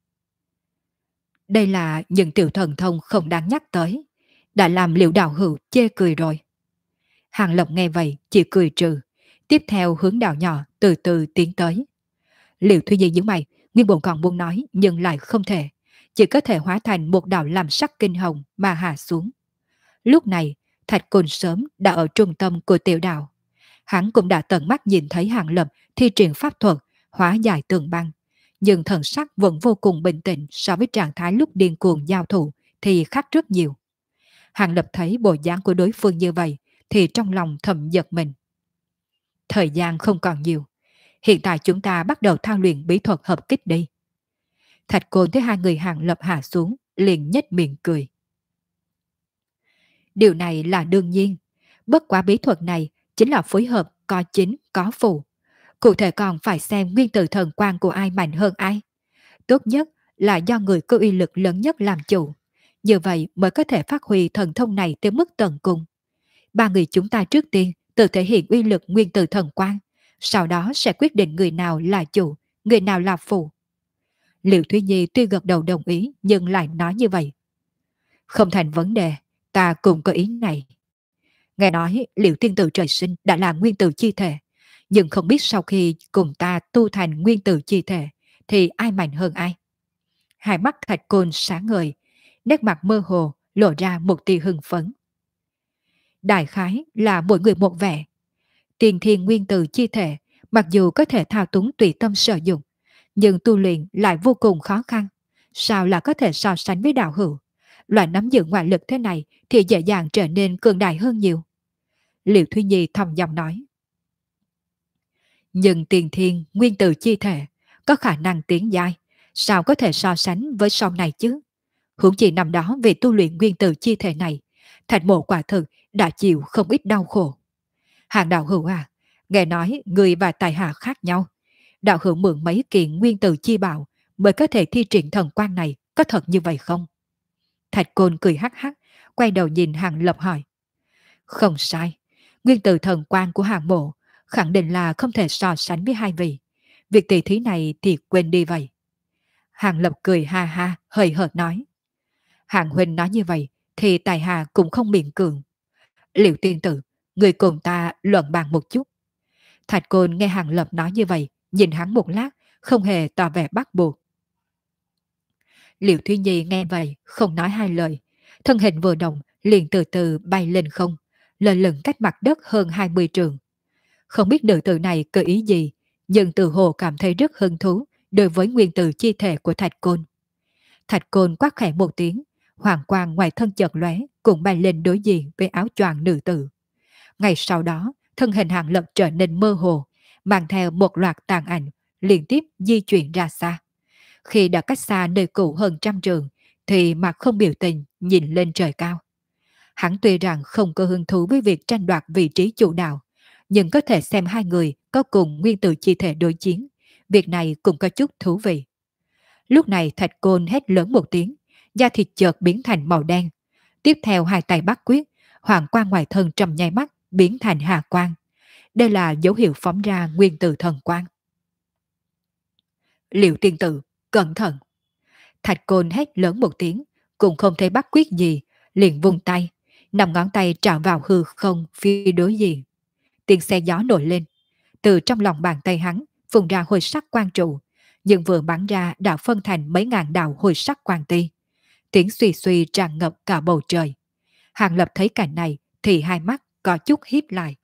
Đây là những tiểu thần thông không đáng nhắc tới, đã làm Liễu đạo hữu chê cười rồi. Hàng Lập nghe vậy chỉ cười trừ, tiếp theo hướng đạo nhỏ từ từ tiến tới. Liễu Thúy Nhi nhướng mày, nguyên bổn còn muốn nói nhưng lại không thể, chỉ có thể hóa thành một đạo làm sắc kinh hồng mà hạ xuống. Lúc này, Thạch Côn sớm đã ở trung tâm của tiểu đạo. Hắn cũng đã tận mắt nhìn thấy Hàng Lập thi triển pháp thuật hóa giải tường băng, nhưng thần sắc vẫn vô cùng bình tĩnh so với trạng thái lúc điên cuồng giao thủ thì khác rất nhiều. Hàng Lập thấy bộ dáng của đối phương như vậy, thì trong lòng thầm giật mình. Thời gian không còn nhiều. Hiện tại chúng ta bắt đầu thao luyện bí thuật hợp kích đi. Thạch Côn thấy hai người Hàng Lập hạ xuống, liền nhếch miệng cười. Điều này là đương nhiên. Bất quá bí thuật này chính là phối hợp có chính có phụ. Cụ thể còn phải xem nguyên tử thần quang của ai mạnh hơn ai. Tốt nhất là do người có uy lực lớn nhất làm chủ. Như vậy mới có thể phát huy thần thông này tới mức tận cùng. Ba người chúng ta trước tiên tự thể hiện uy lực nguyên tử thần quang. Sau đó sẽ quyết định người nào là chủ, người nào là phụ. Liệu Thúy Nhi tuy gật đầu đồng ý nhưng lại nói như vậy. Không thành vấn đề, ta cùng có ý này. Nghe nói Liệu tiên tử trời sinh đã là nguyên tử chi thể, nhưng không biết sau khi cùng ta tu thành nguyên tử chi thể thì ai mạnh hơn ai. Hai mắt Thạch Côn sáng ngời, nét mặt mơ hồ lộ ra một tia hưng phấn. Đại khái là mỗi người một vẻ. Tiền thiên nguyên tử chi thể mặc dù có thể thao túng tùy tâm sử dụng, nhưng tu luyện lại vô cùng khó khăn. Sao là có thể so sánh với đạo hữu? Loại nắm giữ ngoại lực thế này thì dễ dàng trở nên cường đại hơn nhiều. Liệu Thúy Nhi thầm giọng nói. Nhưng tiền thiên nguyên tử chi thể có khả năng tiến giai, sao có thể so sánh với sau này chứ? Huống chi năm đó về tu luyện nguyên tử chi thể này, Thạch Mộ quả thực đã chịu không ít đau khổ. Hàng đạo hữu à, nghe nói người và tài hạ khác nhau. Đạo hữu mượn mấy kiện nguyên tử chi bảo mới có thể thi triển thần quang này, có thật như vậy không? Thạch Côn cười hắc hắc, quay đầu nhìn Hàng Lập hỏi. Không sai, nguyên tử thần quang của Hàng Mộ khẳng định là không thể so sánh với hai vị. Việc tỷ thí này thì quên đi vậy. Hàng Lập cười ha ha, hơi hợt nói. Hàng huynh nói như vậy thì tài hạ cũng không miễn cường. Liệu tiên tử, người cùng ta luận bàn một chút. Thạch Côn nghe Hàng Lập nói như vậy, nhìn hắn một lát, không hề tỏ vẻ bắt buộc. Liệu Thúy Nhi nghe vậy, không nói hai lời. Thân hình vừa động, liền từ từ bay lên không, lơ lửng cách mặt đất hơn 20 trường. Không biết nữ tử này có ý gì, nhưng từ hồ cảm thấy rất hứng thú đối với nguyên tử chi thể của Thạch Côn. Thạch Côn quát khẽ một tiếng, hoàng quang ngoài thân chợt lóe cũng bay lên đối diện với áo choàng nữ tử. Ngay sau đó, thân hình Hàng Lập trở nên mơ hồ, mang theo một loạt tàn ảnh, liên tiếp di chuyển ra xa. Khi đã cách xa nơi cũ hơn 100 trường, thì mặt không biểu tình nhìn lên trời cao. Hắn tuy rằng không có hứng thú với việc tranh đoạt vị trí chủ đạo, nhưng có thể xem hai người có cùng nguyên tử chi thể đối chiến, việc này cũng có chút thú vị. Lúc này Thạch Côn hét lớn một tiếng, da thịt chợt biến thành màu đen. Tiếp theo hai tay bắt quyết, hoàng quang ngoài thân trong nháy mắt biến thành hà quang. Đây là dấu hiệu phóng ra nguyên tử thần quang. Liệu tiên tử, cẩn thận! Thạch Côn hét lớn một tiếng, cũng không thấy bắt quyết gì, liền vung tay, 5 ngón tay trào vào hư không phía đối diện. Tiếng xe gió nổi lên, từ trong lòng bàn tay hắn phun ra hồi sắc quang trụ, nhưng vừa bắn ra đã phân thành mấy ngàn đạo hồi sắc quang ti. Tiếng suy suy tràn ngập cả bầu trời. Hàng Lập thấy cảnh này thì hai mắt có chút híp lại.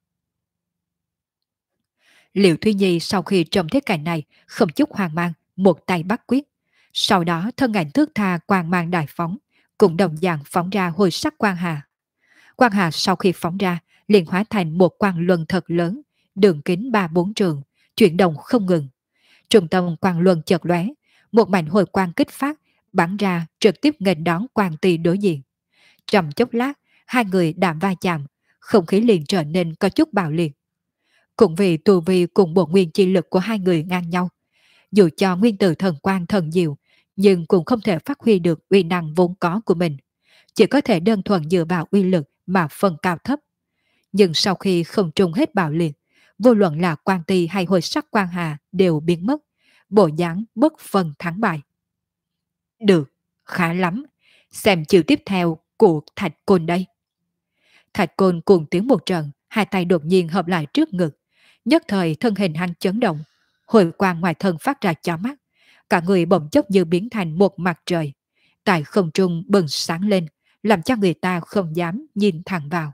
Liệu Thúy Nhi sau khi trông thấy cảnh này không chút hoang mang, một tay bắt quyết. Sau đó thân ảnh thước tha quang mang đại phóng, cũng đồng dạng phóng ra hồi sắc quang hà. Quang hà sau khi phóng ra liền hóa thành một quang luân thật lớn, đường kính 3-4 trường, chuyển động không ngừng. Trung tâm quang luân chợt lóe, một mảnh hồi quang kích phát bắn ra trực tiếp nghênh đón quang tỳ đối diện. Trong chốc lát, hai người đã va chạm, không khí liền trở nên có chút bạo liệt. Cũng vì tu vi cùng bộ nguyên chi lực của hai người ngang nhau, dù cho nguyên tử thần quang thần diệu, nhưng cũng không thể phát huy được uy năng vốn có của mình, chỉ có thể đơn thuần dựa vào uy lực mà phân cao thấp. Nhưng sau khi không trung hết bạo liệt, vô luận là quang ti hay hồi sắc quang hà đều biến mất, bộ dáng bất phân thắng bại. Được, khá lắm, xem chiều tiếp theo của Thạch Côn đây. Thạch Côn cuồng tiếng một trận, hai tay đột nhiên hợp lại trước ngực, nhất thời thân hình hắn chấn động, hồi quang ngoài thân phát ra chói mắt, cả người bỗng chốc như biến thành một mặt trời, tại không trung bừng sáng lên, làm cho người ta không dám nhìn thẳng vào.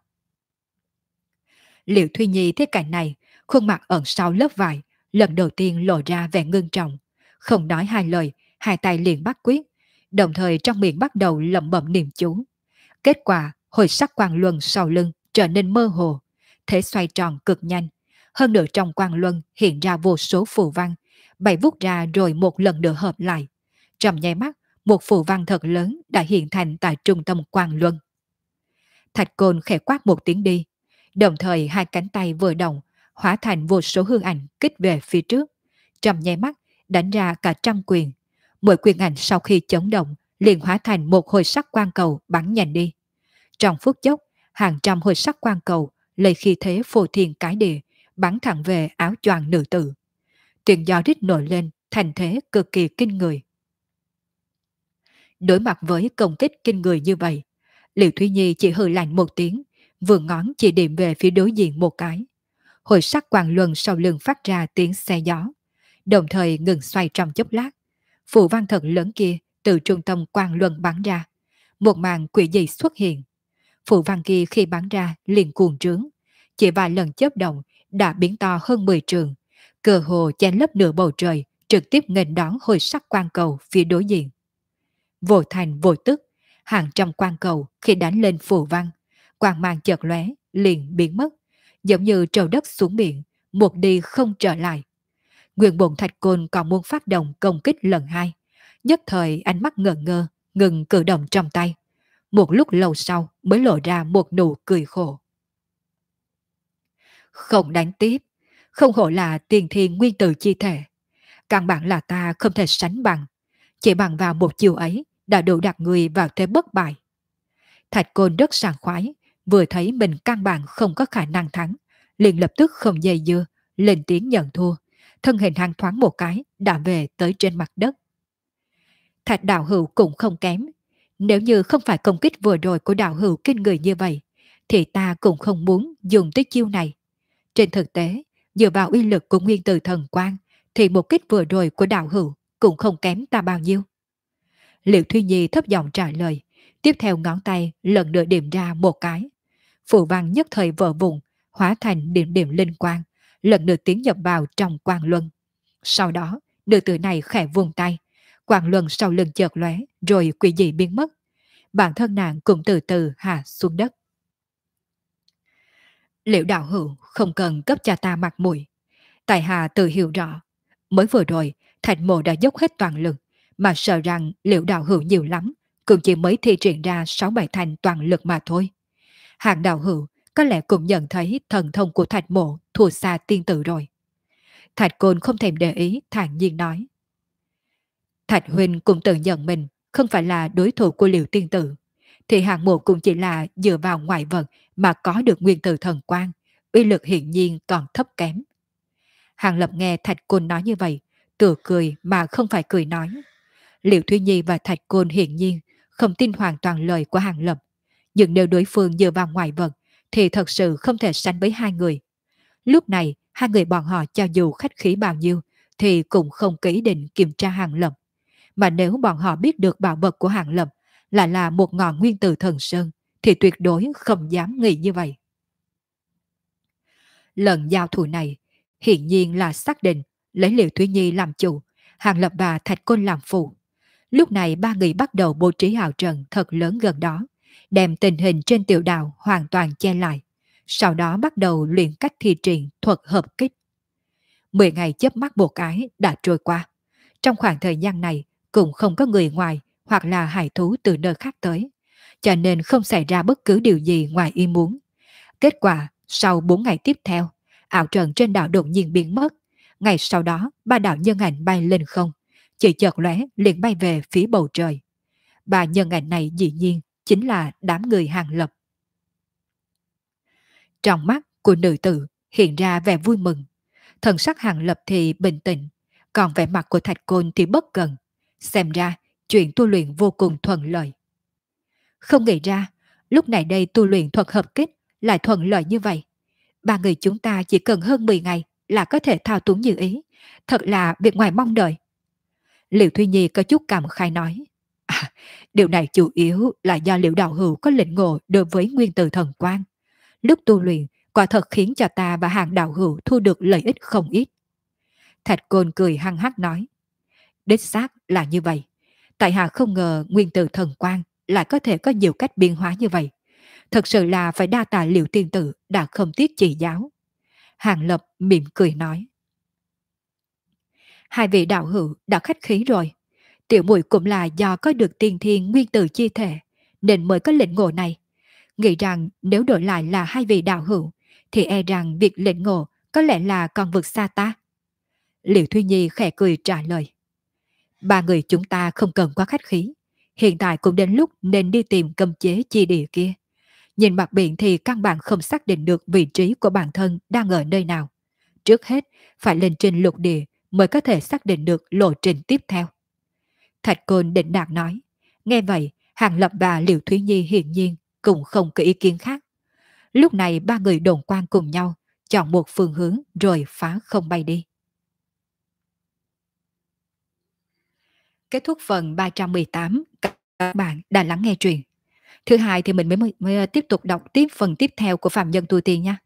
Liệu Thúy Nhi thấy cảnh này, khuôn mặt ẩn sau lớp vải, lần đầu tiên lộ ra vẻ ngưng trọng, không nói hai lời, hai tay liền bắt quyết, đồng thời trong miệng bắt đầu lẩm bẩm niệm chú. Kết quả, hồi sắc quang luân sau lưng trở nên mơ hồ, thế xoay tròn cực nhanh. Hơn nữa trong quang luân hiện ra vô số phù văn, bay vút ra rồi một lần nữa hợp lại. Trong nháy mắt, một phù văn thật lớn đã hiện thành tại trung tâm quang luân. Thạch Côn khẽ quát một tiếng đi, đồng thời hai cánh tay vừa động, hóa thành vô số hư ảnh kích về phía trước. Trong nháy mắt, đánh ra cả trăm quyền. Mỗi quyền ảnh sau khi chấn động, liền hóa thành một hồi sắc quang cầu bắn nhanh đi. Trong phút chốc, hàng trăm hồi sắc quang cầu lấy khí thế phô thiên cái địa, bắn thẳng về áo choàng nữ tử. Tiếng gió rít nổi lên, thành thế cực kỳ kinh người. Đối mặt với công kích kinh người như vậy, Liễu Thúy Nhi chỉ hừ lạnh một tiếng, vừa ngón chỉ điểm về phía đối diện một cái. Hồi sắc quang luân sau lưng phát ra tiếng xe gió, đồng thời ngừng xoay trong chốc lát. Phù văn thật lớn kia từ trung tâm quang luân bắn ra, một màn quỷ dị xuất hiện. Phù văn kia khi bắn ra liền cuồng trướng, chỉ vài lần chớp động đã biến to hơn 10 trường, cơ hồ che lấp nửa bầu trời, trực tiếp nghênh đón hồi sắc quang cầu phía đối diện. Vội thành vội tức, hàng trăm quang cầu khi đánh lên phù văn, quang mang chợt lóe liền biến mất, giống như trầu đất xuống biển, một đi không trở lại. Nguyên bổn Thạch Côn còn muốn phát động công kích lần hai, nhất thời ánh mắt ngờ ngơ, ngừng cử động trong tay. Một lúc lâu sau mới lộ ra một nụ cười khổ. Không đánh tiếp, không hổ là tiền thiên nguyên tử chi thể. Căn bản là ta không thể sánh bằng, chỉ bằng vào một chiều ấy đã đủ đặt người vào thế bất bại. Thạch Côn rất sảng khoái, vừa thấy mình căn bản không có khả năng thắng, liền lập tức không dây dưa, lên tiếng nhận thua, thân hình hắn thoáng một cái đã về tới trên mặt đất. Thạch đạo hữu cũng không kém, nếu như không phải công kích vừa rồi của đạo hữu kinh người như vậy, thì ta cũng không muốn dùng tới chiêu này. Trên thực tế, dựa vào uy lực của nguyên tử thần quang, thì một kích vừa rồi của đạo hữu cũng không kém ta bao nhiêu. Liễu Thúy Nhi thấp giọng trả lời, tiếp theo ngón tay lần nữa điểm ra một cái. Phù văn nhất thời vỡ vụn, hóa thành điểm điểm linh quang, lần nữa tiến nhập vào trong quang luân. Sau đó, nữ tử này khẽ vùng tay, quang luân sau lưng chợt lóe, rồi quỷ dị biến mất. Bản thân nàng cũng từ từ hạ xuống đất. Liễu đạo hữu không cần cấp cho ta mặt mũi. Tại hạ tự hiểu rõ, mới vừa rồi Thạch Mộ đã dốc hết toàn lực, mà sợ rằng Liễu đạo hữu nhiều lắm, cũng chỉ mới thi triển ra 6-7 thành toàn lực mà thôi. Hàng đạo hữu có lẽ cũng nhận thấy thần thông của Thạch Mộ thua xa tiên tử rồi. Thạch Côn không thèm để ý, thản nhiên nói. Thạch huynh cũng tự nhận mình không phải là đối thủ của Liễu tiên tử, thì Hàng Mộ cũng chỉ là dựa vào ngoại vật mà có được nguyên tử thần quang, uy lực hiển nhiên còn thấp kém. Hàng Lập nghe Thạch Côn nói như vậy, tựa cười mà không phải cười nói. Liễu Thúy Nhi và Thạch Côn hiển nhiên không tin hoàn toàn lời của Hàng Lập, nhưng nếu đối phương dựa vào ngoại vật thì thật sự không thể sánh với hai người. Lúc này, hai người bọn họ cho dù khách khí bao nhiêu thì cũng không kỹ định kiểm tra Hàng Lập. Mà nếu bọn họ biết được bảo vật của Hàng Lập là một ngọn nguyên tử thần sơn thì tuyệt đối không dám nghĩ như vậy. Lần giao thủ này hiển nhiên là xác định lấy Liễu Thúy Nhi làm chủ, Hàng Lập và Thạch Côn làm phụ. Lúc này ba người bắt đầu bố trí ảo trận thật lớn gần đó, đem tình hình trên tiểu đảo hoàn toàn che lại. Sau đó bắt đầu luyện cách thi triển thuật hợp kích. 10 ngày chớp mắt một cái đã trôi qua. Trong khoảng thời gian này cũng không có người ngoài hoặc là hải thú từ nơi khác tới, cho nên không xảy ra bất cứ điều gì ngoài ý muốn. Kết quả, sau 4 ngày tiếp theo, ảo trận trên đảo đột nhiên biến mất. Ngày sau đó, ba đạo nhân ảnh bay lên không, chỉ chợt lóe liền bay về phía bầu trời. Ba nhân ảnh này dĩ nhiên chính là đám người Hàng Lập. Trong mắt của nữ tử hiện ra vẻ vui mừng, thần sắc Hàng Lập thì bình tĩnh, còn vẻ mặt của Thạch Côn thì bất cần. Xem ra, chuyện tu luyện vô cùng thuận lợi. Không nghĩ ra, lúc này đây tu luyện thuật hợp kích lại thuận lợi như vậy. Ba người chúng ta chỉ cần hơn 10 ngày là có thể thao túng như ý. Thật là việc ngoài mong đợi. Liễu Thúy Nhi có chút cảm khai nói. À, điều này chủ yếu là do Liễu đạo hữu có lĩnh ngộ đối với nguyên tử thần quang. Lúc tu luyện, quả thật khiến cho ta và Hàng đạo hữu thu được lợi ích không ít. Thạch Côn cười hăng hắc nói. Đích xác là như vậy. Tại hạ không ngờ nguyên tử thần quang lại có thể có nhiều cách biến hóa như vậy. Thật sự là phải đa tạ Liệu tiên tử đã không tiếc chỉ giáo. Hàng Lập mỉm cười nói. Hai vị đạo hữu đã khách khí rồi. Tiểu muội cũng là do có được tiên thiên nguyên tử chi thể, nên mới có lĩnh ngộ này. Nghĩ rằng nếu đổi lại là hai vị đạo hữu, thì e rằng việc lĩnh ngộ có lẽ là còn vượt xa ta. Liệu Thúy Nhi khẽ cười trả lời. Ba người chúng ta không cần quá khách khí. Hiện tại cũng đến lúc nên đi tìm cấm chế chi địa kia. Nhìn mặt biển thì căn bản không xác định được vị trí của bản thân đang ở nơi nào. Trước hết, phải lên trên lục địa mới có thể xác định được lộ trình tiếp theo. Thạch Côn định đạt nói. Nghe vậy, Hàng Lập và Liễu Thúy Nhi hiển nhiên cũng không có ý kiến khác. Lúc này ba người đồn quan cùng nhau, chọn một phương hướng rồi phá không bay đi. Kết thúc phần 318, các bạn đã lắng nghe truyện. Thứ hai thì mình mới tiếp tục đọc tiếp phần tiếp theo của Phạm Nhân Tu Tiên nha.